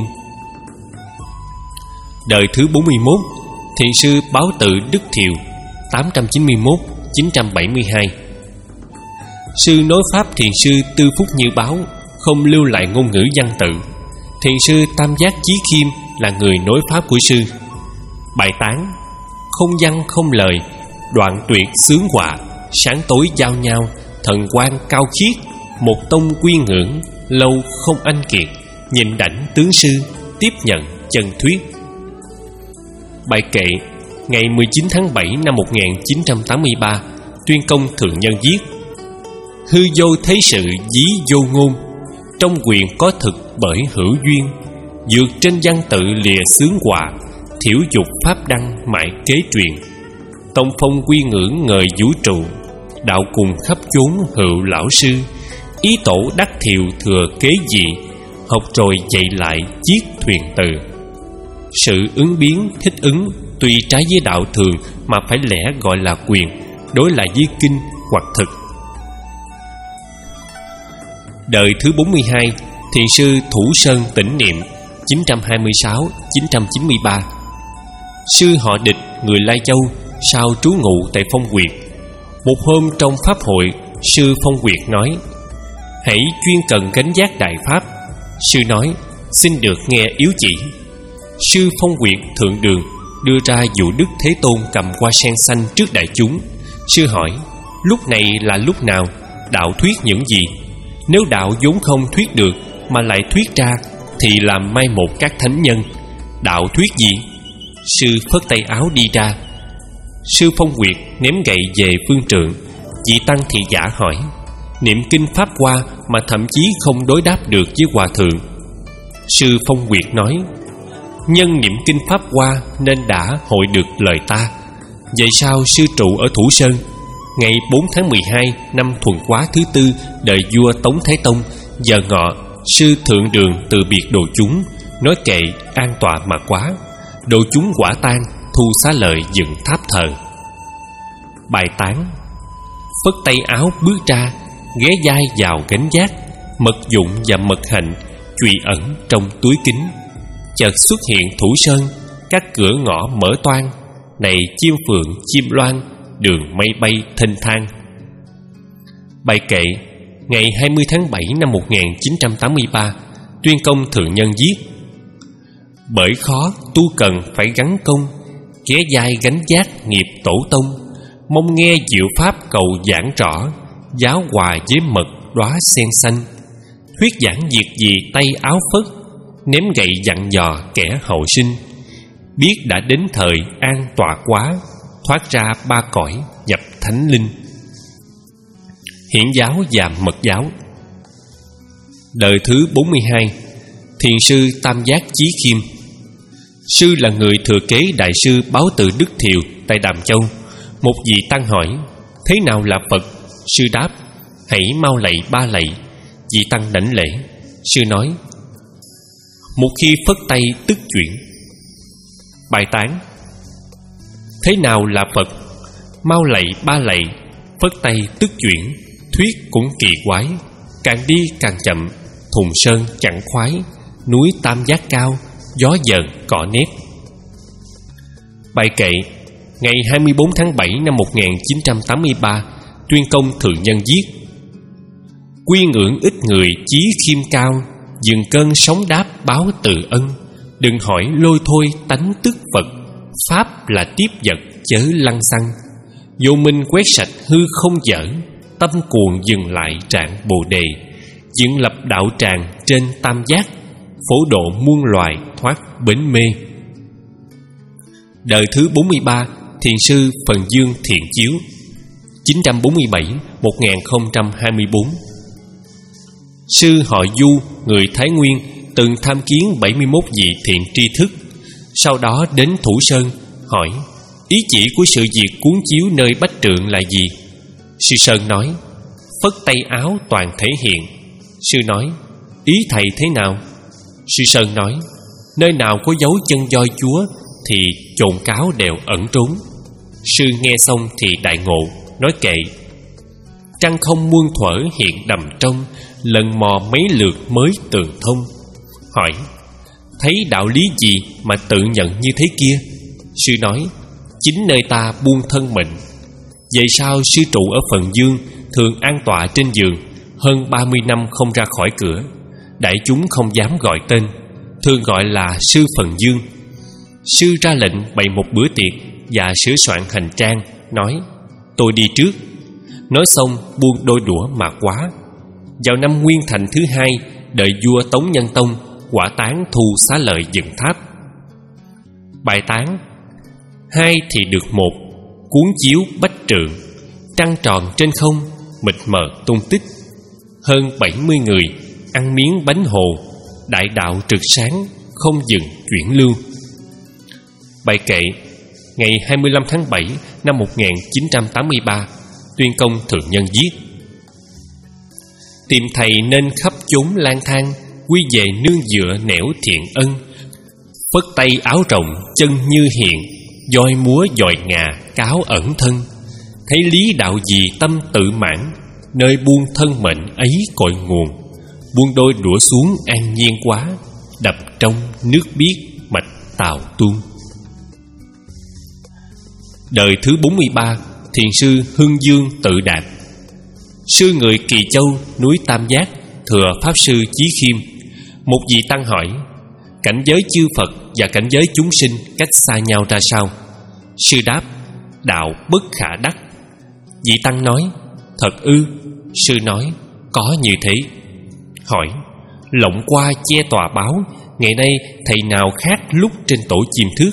Đời thứ bốn mươi mốt, Thiền sư Báo Tự Đức Thiều, tám trăm chín mươi mốt đến chín trăm bảy mươi hai. Sư nói pháp thiền sư Tư Phúc Như Báo, không lưu lại ngôn ngữ văn tự. Thiền sư Tam Giác Chí Khiêm là người nối pháp của sư. Bài tán: Không văn không lời, đoạn tuyệt xướng họa, sáng tối giao nhau, thần quan cao khiết, một tông quy ngưỡng, lâu không anh kiệt, nhìn đảnh tướng sư, tiếp nhận chân thuyết. Bài kệ: Ngày mười chín tháng bảy năm một nghìn chín trăm tám mươi ba, tuyên công thượng nhân viết: Hư vô thế sự dí vô ngôn, trong quyền có thực bởi hữu duyên. Dược trên văn tự lìa xướng họa, thiểu dục pháp đăng mãi kế truyền. Tông phong quy ngưỡng ngời vũ trụ, đạo cùng khắp chốn hữu lão sư. Ý tổ đắc thiều thừa kế dị, học rồi dạy lại chiếc thuyền từ. Sự ứng biến thích ứng tuy trái với đạo thường mà phải lẽ gọi là quyền, đối lại với kinh hoặc thực. Đời thứ bốn mươi hai, Thiền sư Thủ Sơn Tĩnh Niệm, chín trăm hai mươi sáu đến chín trăm chín mươi ba. Sư họ Địch người Lai Châu sau trú ngụ tại Phong Quyệt. Một hôm trong pháp hội, sư Phong Quyệt nói: hãy chuyên cần gánh giác đại pháp. Sư nói: xin được nghe yếu chỉ. Sư Phong Quyệt thượng đường đưa ra dụ Đức Thế Tôn cầm hoa sen xanh trước đại chúng. Sư hỏi: lúc này là lúc nào? Đạo thuyết những gì? Nếu đạo vốn không thuyết được mà lại thuyết ra thì làm mai một các thánh nhân. Đạo thuyết gì? Sư phất tay áo đi ra. Sư Phong Quyệt ném gậy về phương trượng. Vị tăng thị giả hỏi: niệm kinh pháp hoa mà thậm chí không đối đáp được với hòa thượng. Sư Phong Quyệt nói: nhân niệm kinh pháp hoa nên đã hội được lời ta. Vậy sao sư trụ ở Thủ Sơn? Ngày bốn tháng mười hai năm Thuần Quá thứ tư đời vua Tống Thái Tông, giờ ngọ, sư thượng đường từ biệt đồ chúng, nói kệ an tọa mà quá. Đồ chúng quả tan, thu xá lợi dựng tháp thờ. Bài tán: phất tay áo bước ra, ghé vai vào gánh giác. Mật dụng và mật hạnh trụy ẩn trong túi kính. Chợt xuất hiện Thủ Sơn, các cửa ngõ mở toang. Này chim phượng chim loan, đường mây bay thênh thang. Bài kệ ngày hai mươi tháng bảy năm một nghìn chín trăm tám mươi ba, Tuyên Công thượng nhân viết: bởi khó tu cần phải gắn công, ghé vai gánh giác nghiệp tổ tông. Mong nghe diệu pháp cầu giảng rõ, giáo hòa với mật đóa sen xanh. Thuyết giảng việc gì tay áo phất, ném gậy dặn dò kẻ hậu sinh. Biết đã đến thời an tọa quá, thoát ra ba cõi nhập thánh linh. Hiển giáo và mật giáo. Đời thứ bốn mươi hai, Thiền sư Tam Giác Chí Khiêm. Sư là người thừa kế đại sư Báo Tự Đức Thiều tại Đàm Châu. Một vị tăng hỏi: thế nào là Phật? Sư đáp: hãy mau lạy ba lạy. Vị tăng đảnh lễ. Sư nói: một khi phất tay tức chuyển. Bài tán: thế nào là Phật? Mau lạy ba lạy, phất tay tức chuyển. Thuyết cũng kỳ quái, càng đi càng chậm. Thùng sơn chẳng khoái, núi Tam Giác cao, gió dần cọ nét. Bài kệ ngày hai mươi bốn tháng bảy năm một nghìn chín trăm tám mươi ba, Tuyên Công thượng nhân viết: quy ngưỡng ít người chí khiêm cao, dừng cơn sóng đáp báo từ ân. Đừng hỏi lôi thôi tánh tức Phật, pháp là tiếp vật chớ lăng xăng. Vô minh quét sạch hư không dở, tâm cuồng dừng lại trạng bồ đề. Dựng lập đạo tràng trên tam giác, phổ độ muôn loài thoát bến mê. Đời thứ bốn mươi ba, Thiền sư Phần Dương Thiện Chiếu, chín trăm bốn mươi bảy đến một nghìn không trăm hai mươi bốn. Sư họ Du, người Thái Nguyên, từng tham kiến bảy mươi mốt vị thiện tri thức. Sau đó đến Thủ Sơn, hỏi: ý chỉ của sự việc cuốn chiếu nơi Bách Trượng là gì? Sư Sơn nói: phất tay áo toàn thể hiện. Sư nói: ý thầy thế nào? Sư Sơn nói: nơi nào có dấu chân voi Chúa thì chồn cáo đều ẩn trốn. Sư nghe xong thì đại ngộ, nói kệ: trăng không muôn thuở hiện đầm trong, lần mò mấy lượt mới tường thông. Hỏi: thấy đạo lý gì mà tự nhận như thế kia? Sư nói: chính nơi ta buông thân mình. Vậy sao sư trụ ở Phần Dương, thường an tọa trên giường, hơn ba mươi năm không ra khỏi cửa. Đại chúng không dám gọi tên, thường gọi là sư Phần Dương. Sư ra lệnh bày một bữa tiệc và sửa soạn hành trang, nói: tôi đi trước. Nói xong buông đôi đũa mà quá. Vào năm Nguyên Thành thứ hai, đời vua Tống Nhân Tông, quả tán thu xá lợi dựng tháp. Bài tán: hai thì được một, cuốn chiếu Bách Trượng. Trăng tròn trên không, mịt mờ tung tích. Hơn bảy mươi người ăn miếng bánh hồ, đại đạo trực sáng, không dừng chuyển lưu. Bài kệ ngày hai mươi lăm tháng bảy năm một nghìn chín trăm tám mươi ba, Tuyên Công thượng nhân viết: tìm thầy nên khắp chốn lang thang, quy về nương dựa nẻo thiện ân. Phất tay áo rộng chân như hiện, voi múa dòi ngà cáo ẩn thân. Thấy lý đạo gì tâm tự mãn, nơi buông thân mệnh ấy cội nguồn. Buông đôi đũa xuống an nhiên quá, đập trong nước biếc mạch tào tuôn. Đời thứ bốn mươi ba, thiền sư Hưng Dương Tự Đạt. Sư người Kỳ Châu, núi Tam Giác, thừa pháp sư Chí Khiêm. Một vị tăng hỏi: cảnh giới chư Phật và cảnh giới chúng sinh cách xa nhau ra sao? Sư đáp: đạo bất khả đắc. Vị tăng nói: thật ư? Sư nói: có như thế. Hỏi: lộng qua che tòa báo, ngày nay thầy nào khác lúc trên tổ chim thước?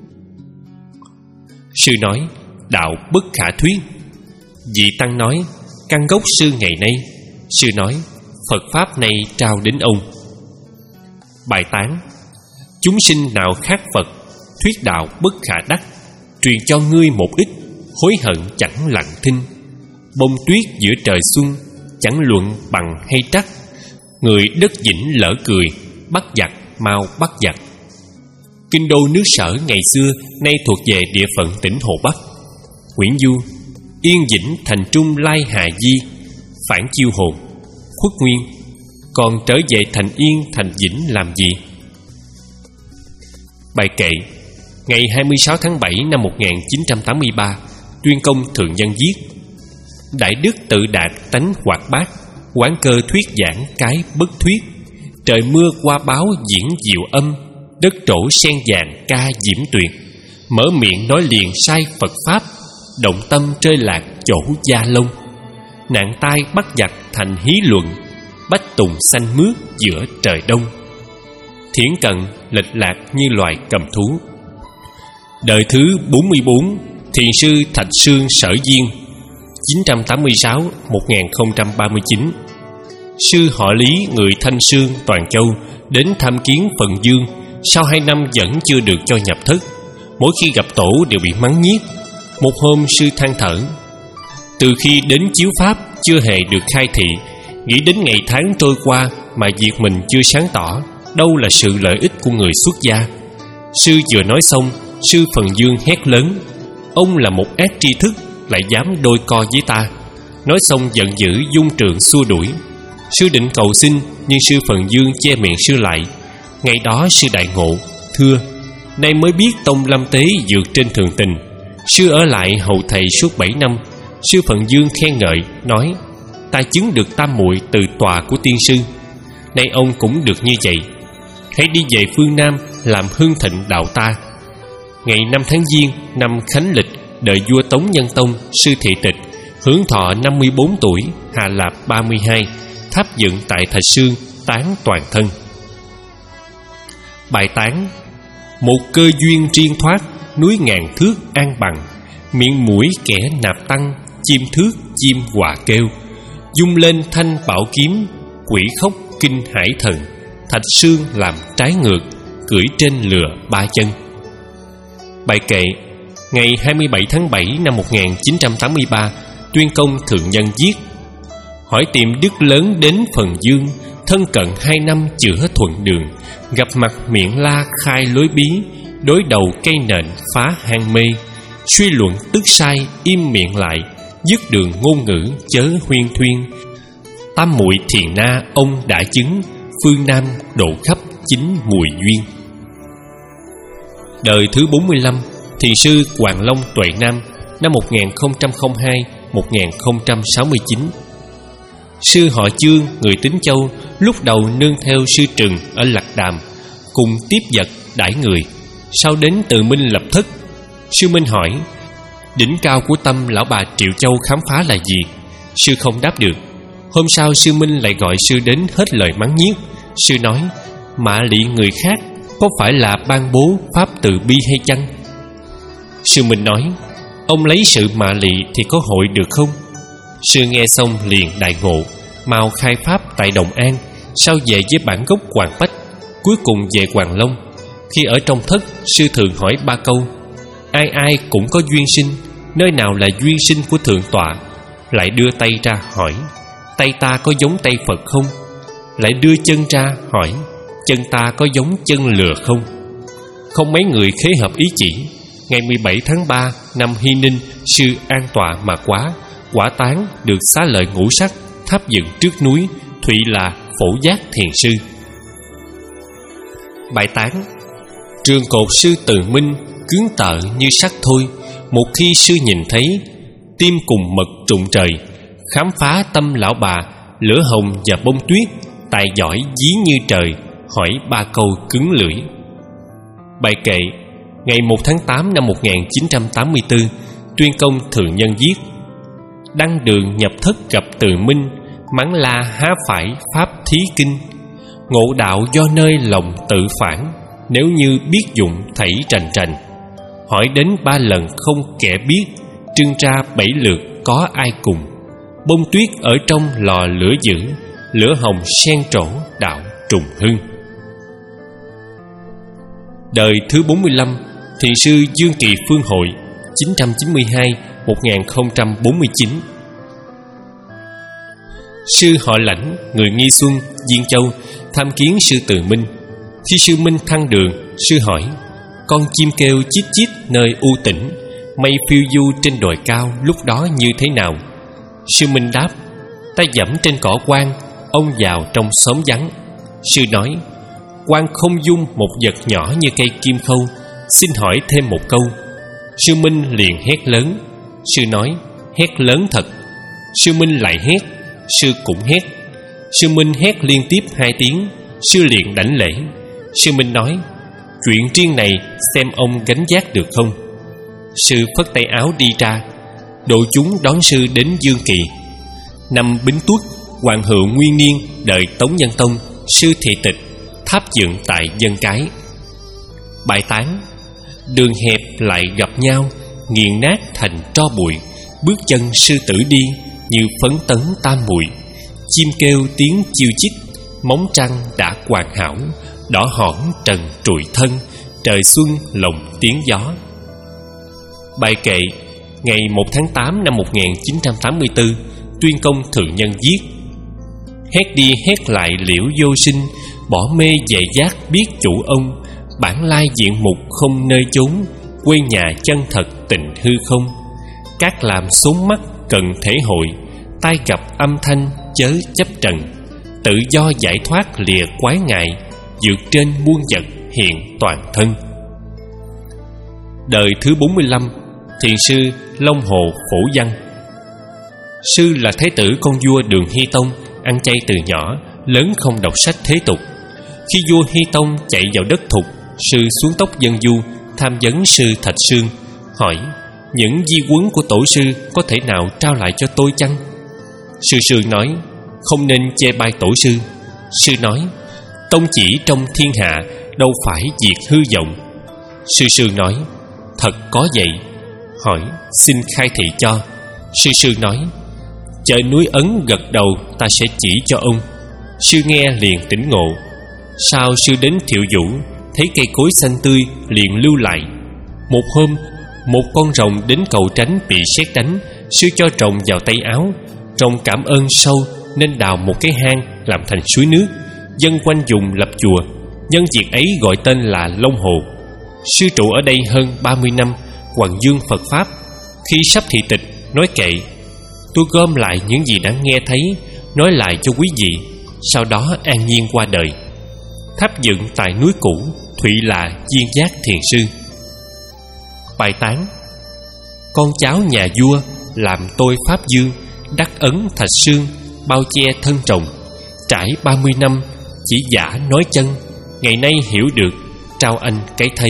Sư nói: đạo bất khả thuyết. Vị tăng nói: căn gốc sư ngày nay? Sư nói: Phật pháp này trao đến ông. Bài tán: chúng sinh nào khác Phật, thuyết đạo bất khả đắc, truyền cho ngươi một ít, hối hận chẳng lặng thinh. Bông tuyết giữa trời xuân, chẳng luận bằng hay trắc. Người đất dĩnh lỡ cười, bắt giặc mau bắt giặc. Kinh đô nước Sở ngày xưa nay thuộc về địa phận tỉnh Hồ Bắc. Nguyễn Du: Yên Dĩnh thành Trung Lai Hà Di, phản chiêu hồn. Khuất Nguyên: còn trở về thành Yên thành Dĩnh làm gì? Bài kệ. Ngày hai mươi sáu tháng bảy năm một nghìn chín trăm tám mươi ba, Tuyên Công Thượng Nhân viết: đại đức Tự Đạt tánh hoạt bát, quán cơ thuyết giảng cái bất thuyết. Trời mưa qua báo diễn diệu âm, đất trổ sen vàng ca diễm tuyệt. Mở miệng nói liền sai Phật pháp, động tâm trơi lạc chỗ Gia Long. Nạn tai bắt giặc thành hí luận, bách tùng xanh mướt giữa trời đông. Thiển cận lệch lạc như loài cầm thú. Đời thứ bốn mươi bốn, thiền sư Thạch Sương Sở Viên, chín trăm tám mươi sáu đến một nghìn không trăm ba mươi chín. Sư họ Lý người Thanh Sương, Toàn Châu đến tham kiến Phần Dương. Sau hai năm vẫn chưa được cho nhập thất. Mỗi khi gặp tổ đều bị mắng nhiếc. Một hôm sư than thở: từ khi đến chiếu pháp chưa hề được khai thị. Nghĩ đến ngày tháng trôi qua mà việc mình chưa sáng tỏ, đâu là sự lợi ích của người xuất gia. Sư vừa nói xong, sư Phần Dương hét lớn: ông là một ác tri thức, lại dám đôi co với ta. Nói xong giận dữ dung trượng xua đuổi. Sư định cầu xin, nhưng sư Phần Dương che miệng sư lại. Ngày đó sư đại ngộ: thưa, nay mới biết tông lâm tế vượt trên thường tình. Sư ở lại hầu thầy suốt bảy năm. Sư Phần Dương khen ngợi, nói: ta chứng được tam muội từ tòa của tiên sư. Nay ông cũng được như vậy. Hãy đi về phương Nam làm hưng thịnh đạo ta. Ngày năm tháng Giêng năm Khánh Lịch, đời vua Tống Nhân Tông, sư Thị Tịch, hưởng thọ năm mươi bốn tuổi, Hà Lạp ba mươi hai, tháp dựng tại Thạch Sương, tán toàn thân. Bài tán. Một cơ duyên riêng thoát, núi ngàn thước an bằng. Miệng mũi kẻ nạp tăng, chim thước chim hòa kêu. Dung lên thanh bảo kiếm, quỷ khóc kinh hải thần. Thạch Sương làm trái ngược, cưỡi trên lừa ba chân. Bài kệ. Ngày hai mươi bảy tháng bảy năm một nghìn chín trăm tám mươi ba, Tuyên Công Thượng Nhân viết: hỏi tìm đức lớn đến Phần Dương, thân cận hai năm chữa thuận đường. Gặp mặt miệng la khai lối bí, đối đầu cây nện phá hang mê. Suy luận tức sai im miệng lại, dứt đường ngôn ngữ chớ huyên thuyên. Tam muội thiền na ông đã chứng, phương Nam độ khắp chính mùi duyên. Đời thứ bốn mươi lăm, thiền sư Hoàng Long Tuệ Nam, năm một nghìn không trăm hai đến một nghìn không trăm sáu mươi chín. Sư họ Chương người Tín Châu, lúc đầu nương theo sư Trừng ở Lạc Đàm, cùng tiếp vật đãi người. Sau đến Từ Minh lập thất. Sư Minh hỏi: đỉnh cao của tâm lão bà Triệu Châu khám phá là gì? Sư không đáp được. Hôm sau sư Minh lại gọi sư đến hết lời mắng nhiếc. Sư nói: mạ lị người khác có phải là ban bố pháp từ bi hay chăng? Sư Minh nói: ông lấy sự mạ lị thì có hội được không? Sư nghe xong liền đại ngộ, mau khai pháp tại Đồng An, sau về với bản gốc Hoàng Bách, cuối cùng về Hoàng Long. Khi ở trong thất, sư thường hỏi ba câu: ai ai cũng có duyên sinh, nơi nào là duyên sinh của thượng tọa? Lại đưa tay ra hỏi: tay ta có giống tay Phật không? Lại đưa chân ra hỏi: chân ta có giống chân lừa không? Không mấy người khế hợp ý chỉ. Ngày mười bảy tháng ba năm Hy Ninh, sư an tọa mà quá, quả tán được xá lợi ngũ sắc, tháp dựng trước núi, thụy là Phổ Giác Thiền Sư. Bài tán: trường cột sư Từ Minh cứng tợ như sắt thôi. Một khi sư nhìn thấy, tim cùng mật trụng trời. Khám phá tâm lão bà, lửa hồng và bông tuyết. Tài giỏi dí như trời, hỏi ba câu cứng lưỡi. Bài kệ: ngày một tháng tám năm một nghìn chín trăm tám mươi tư, Tuyên Công Thượng Nhân viết: đăng đường nhập thất gặp Từ Minh, mắng la há phải pháp thí kinh. Ngộ đạo do nơi lòng tự phản, nếu như biết dụng thảy trành trành. Hỏi đến ba lần không kẻ biết, trưng ra bảy lượt có ai cùng. Bông tuyết ở trong lò lửa dữ, lửa hồng sen trổ đạo trùng hưng. Đời thứ bốn mươi lăm, Thiền sư Dương Kỳ Phương Hội, chín trăm chín mươi hai đến một nghìn không trăm bốn mươi chín. Sư họ Lãnh, người Nghi Xuân, Diên Châu, tham kiến sư Từ Minh. Khi sư Minh thăng đường, sư hỏi: con chim kêu chít chít nơi u tĩnh, mây phiêu du trên đồi cao lúc đó như thế nào? Sư Minh đáp: ta dẫm trên cỏ quan, ông vào trong xóm vắng. Sư nói: quan không dung một vật nhỏ như cây kim khâu, xin hỏi thêm một câu. Sư Minh liền hét lớn. Sư nói: hét lớn thật. Sư Minh lại hét. Sư cũng hét. Sư Minh hét liên tiếp hai tiếng. Sư liền đảnh lễ. Sư Minh nói: chuyện riêng này xem ông gánh vác được không? Sư phất tay áo đi ra. Đội chúng đón sư đến Dương Kỳ. Năm Bính Tuất, Hoàng hữu Nguyên Niên đời Tống Nhân Tông, sư thị tịch, tháp dựng tại Dân Cái. Bài tán: đường hẹp lại gặp nhau, nghiền nát thành tro bụi. Bước chân sư tử đi như phấn tấn tam muội. Chim kêu tiếng chiêu chích, móng trăng đã hoàn hảo. Đỏ hỏn trần trụi thân, trời xuân lồng tiếng gió. Bài kệ: ngày một tháng tám năm một nghìn chín trăm tám mươi tư, Tuyên Công Thượng Nhân viết: hét đi hét lại liễu vô sinh, bỏ mê dạy giác biết chủ ông. Bản lai diện mục không nơi chốn, quê nhà chân thật tình hư không. Các làm xốn mắt cần thể hội, tai gặp âm thanh chớ chấp trần. Tự do giải thoát lìa quái ngại, vượt trên muôn vật hiện toàn thân. Đời thứ bốn mươi lăm, Thiền sư Long Hồ Phổ Văn. Sư là thái tử con vua Đường Hy Tông, ăn chay từ nhỏ, lớn không đọc sách thế tục. Khi vua Hy Tông chạy vào đất Thục, sư xuống tóc dân du, tham vấn sư Thạch Sương, hỏi: những di huấn của tổ sư có thể nào trao lại cho tôi chăng? Sư Sương nói: không nên chê bai tổ sư. Sư nói: tông chỉ trong thiên hạ, đâu phải việc hư vọng. Sư Sương nói: thật có vậy. Hỏi: xin khai thị cho. Sư Sương nói: chợ núi Ấn gật đầu, ta sẽ chỉ cho ông. Sư nghe liền tỉnh ngộ. Sau sư đến Thiệu Vũ, thấy cây cối xanh tươi liền lưu lại. Một hôm, một con rồng đến cầu tránh bị sét đánh. Sư cho rồng vào tay áo. Rồng cảm ơn sâu nên đào một cái hang làm thành suối nước. Dân quanh vùng lập chùa, nhân việc ấy gọi tên là Long Hồ. Sư trụ ở đây hơn ba mươi năm, hoằng dương Phật Pháp. Khi sắp thị tịch, nói kệ: tôi gom lại những gì đã nghe thấy, nói lại cho quý vị, sau đó an nhiên qua đời. Tháp dựng tại núi cũ, Thụy là Diên Giác Thiền sư. Bài tán: con cháu nhà vua làm tôi Pháp Dương, đắc ấn Thạch Sương, bao che thân rồng. Trải ba mươi năm, chỉ giả nói chân, ngày nay hiểu được, trao anh cái thấy.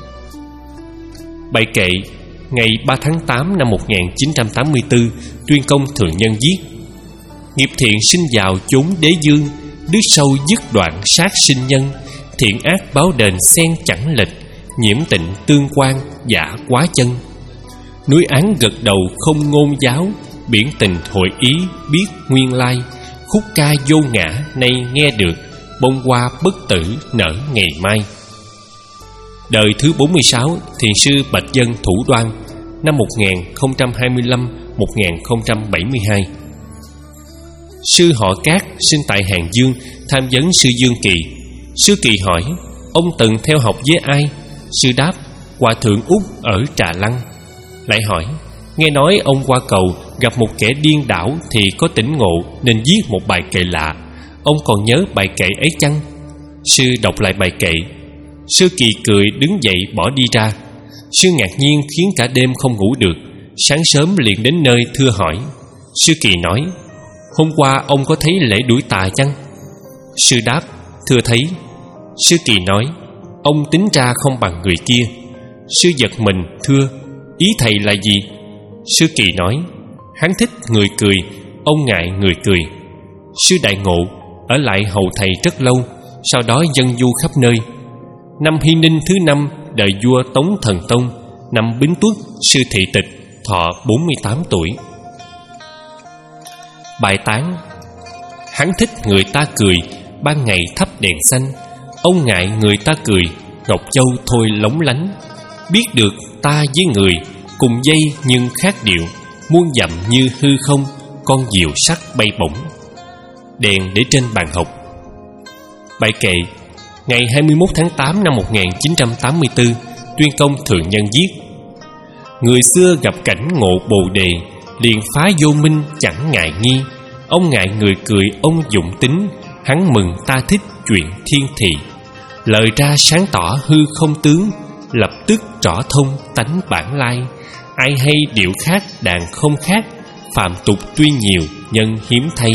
Bài kệ: ngày ba tháng tám năm một nghìn chín trăm tám mươi tư, Tuyên Công Thượng Nhân viết: nghiệp thiện sinh vào chốn đế dương, đức sâu dứt đoạn sát sinh nhân. Thiện ác báo đền xen chẳng lệch, nhiễm tịnh tương quan giả quá chân. Núi Án gật đầu không ngôn giáo, biển tình hội ý biết nguyên lai. Khúc ca vô ngã nay nghe được, bông hoa bất tử nở ngày mai. Đời thứ bốn mươi sáu, Thiền sư Bạch Dân Thủ Đoan, năm một nghìn không trăm hai mươi lăm đến một nghìn không trăm bảy mươi hai. Sư họ Cát sinh tại Hàng Dương, tham vấn sư Dương Kỳ. Sư Kỳ hỏi: ông từng theo học với ai? Sư đáp: Hòa thượng Úc ở Trà Lăng. Lại hỏi: nghe nói ông qua cầu gặp một kẻ điên đảo thì có tỉnh ngộ nên viết một bài kệ lạ, ông còn nhớ bài kệ ấy chăng? Sư đọc lại bài kệ, Sư Kỳ cười đứng dậy bỏ đi ra. Sư ngạc nhiên khiến cả đêm không ngủ được. Sáng sớm liền đến nơi thưa hỏi. Sư Kỳ nói: hôm qua ông có thấy lễ đuổi tà chăng? Sư đáp: thưa thấy. Sư Kỳ nói: ông tính ra không bằng người kia. Sư giật mình thưa: ý thầy là gì? Sư Kỳ nói: hắn thích người cười, ông ngại người cười. Sư đại ngộ ở lại hầu thầy rất lâu, sau đó dân du khắp nơi. Năm Hy Ninh thứ năm đời vua Tống Thần Tông, năm Bính Tuất, sư thị tịch, thọ bốn mươi tám tuổi. Bài tán: hắn thích người ta cười, ban ngày thắp đèn xanh. Ông ngại người ta cười, ngọc châu thôi lóng lánh. Biết được ta với người, cùng dây nhưng khác điệu. Muôn dặm như hư không, con diều sắt bay bổng. Đèn để trên bàn học. Bài kệ. Ngày hai mươi mốt tháng tám năm một nghìn chín trăm tám mươi tư, Tuyên Công Thượng Nhân viết: người xưa gặp cảnh ngộ bồ đề, liền phá vô minh chẳng ngại nghi. Ông ngại người cười, ông dụng tính, hắn mừng ta thích chuyện thiên thị. Lời ra sáng tỏ hư không tướng, lập tức rõ thông tánh bản lai. Ai hay điệu khác đàn không khác, phàm tục tuy nhiều nhân hiếm thay.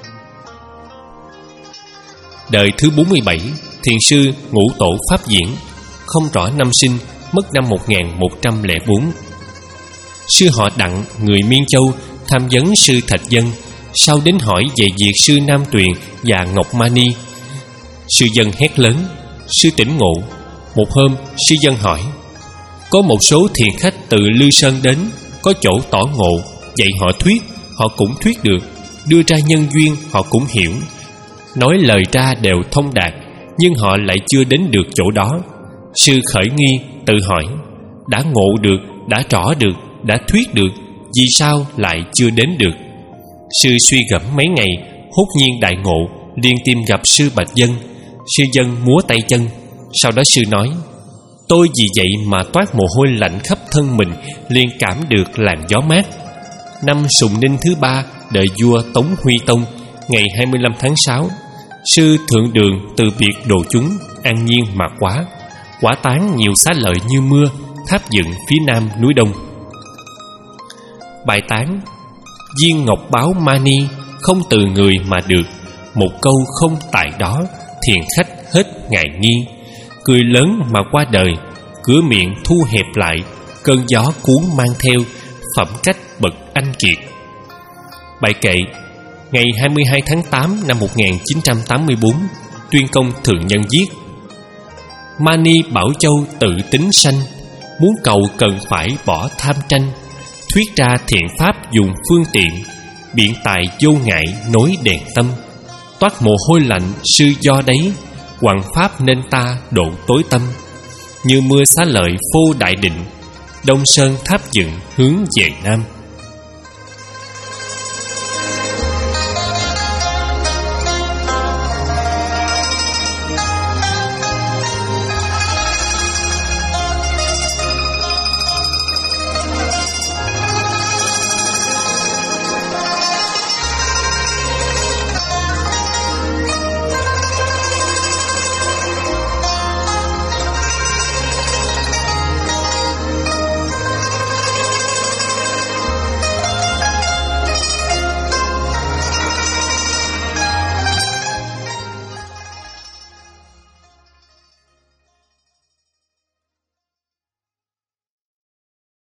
Đời thứ bốn mươi bảy, thiền sư Ngũ Tổ Pháp Diễn, không rõ năm sinh, mất năm một nghìn một trăm lẻ bốn. Sư họ Đặng, người Miên Châu, tham vấn sư Thạch Dân, sau đến hỏi về việc sư Nam Tuyền và Ngọc Mani. Sư Dân hét lớn, sư tỉnh ngộ. Một hôm, sư Dân hỏi: có một số thiền khách từ Lư Sơn đến, có chỗ tỏ ngộ, dạy họ thuyết, họ cũng thuyết được, đưa ra nhân duyên họ cũng hiểu, nói lời ra đều thông đạt, nhưng họ lại chưa đến được chỗ đó. Sư khởi nghi, tự hỏi: đã ngộ được, đã rõ được, đã thuyết được, vì sao lại chưa đến được? Sư suy gẫm mấy ngày, hốt nhiên đại ngộ, liền tìm gặp sư Bạch Dân. Sư Dân múa tay chân. Sau đó sư nói: tôi vì vậy mà toát mồ hôi lạnh khắp thân mình, liền cảm được làn gió mát. Năm Sùng Ninh thứ ba đời vua Tống Huy Tông, ngày hai mươi lăm tháng sáu, sư thượng đường từ biệt đồ chúng, an nhiên mà quá. Quả tán nhiều xá lợi như mưa, tháp dựng phía nam núi đông. Bài tán. Viên ngọc báo mani, không từ người mà được. Một câu không tại đó, thiền khách hết ngại nghi. Cười lớn mà qua đời, cửa miệng thu hẹp lại, cơn gió cuốn mang theo, phẩm cách bậc anh kiệt. Bài kệ. Ngày hai mươi hai tháng tám năm một nghìn chín trăm tám mươi bốn, Tuyên Công Thượng Nhân viết: Mani Bảo Châu tự tính sanh, muốn cầu cần phải bỏ tham tranh. Thuyết ra thiện pháp dùng phương tiện, biện tài vô ngại nối đèn tâm. Toát mồ hôi lạnh sư do đấy, hoằng pháp nên ta độ tối tâm. Như mưa xá lợi phô đại định, Đông Sơn tháp dựng hướng về nam.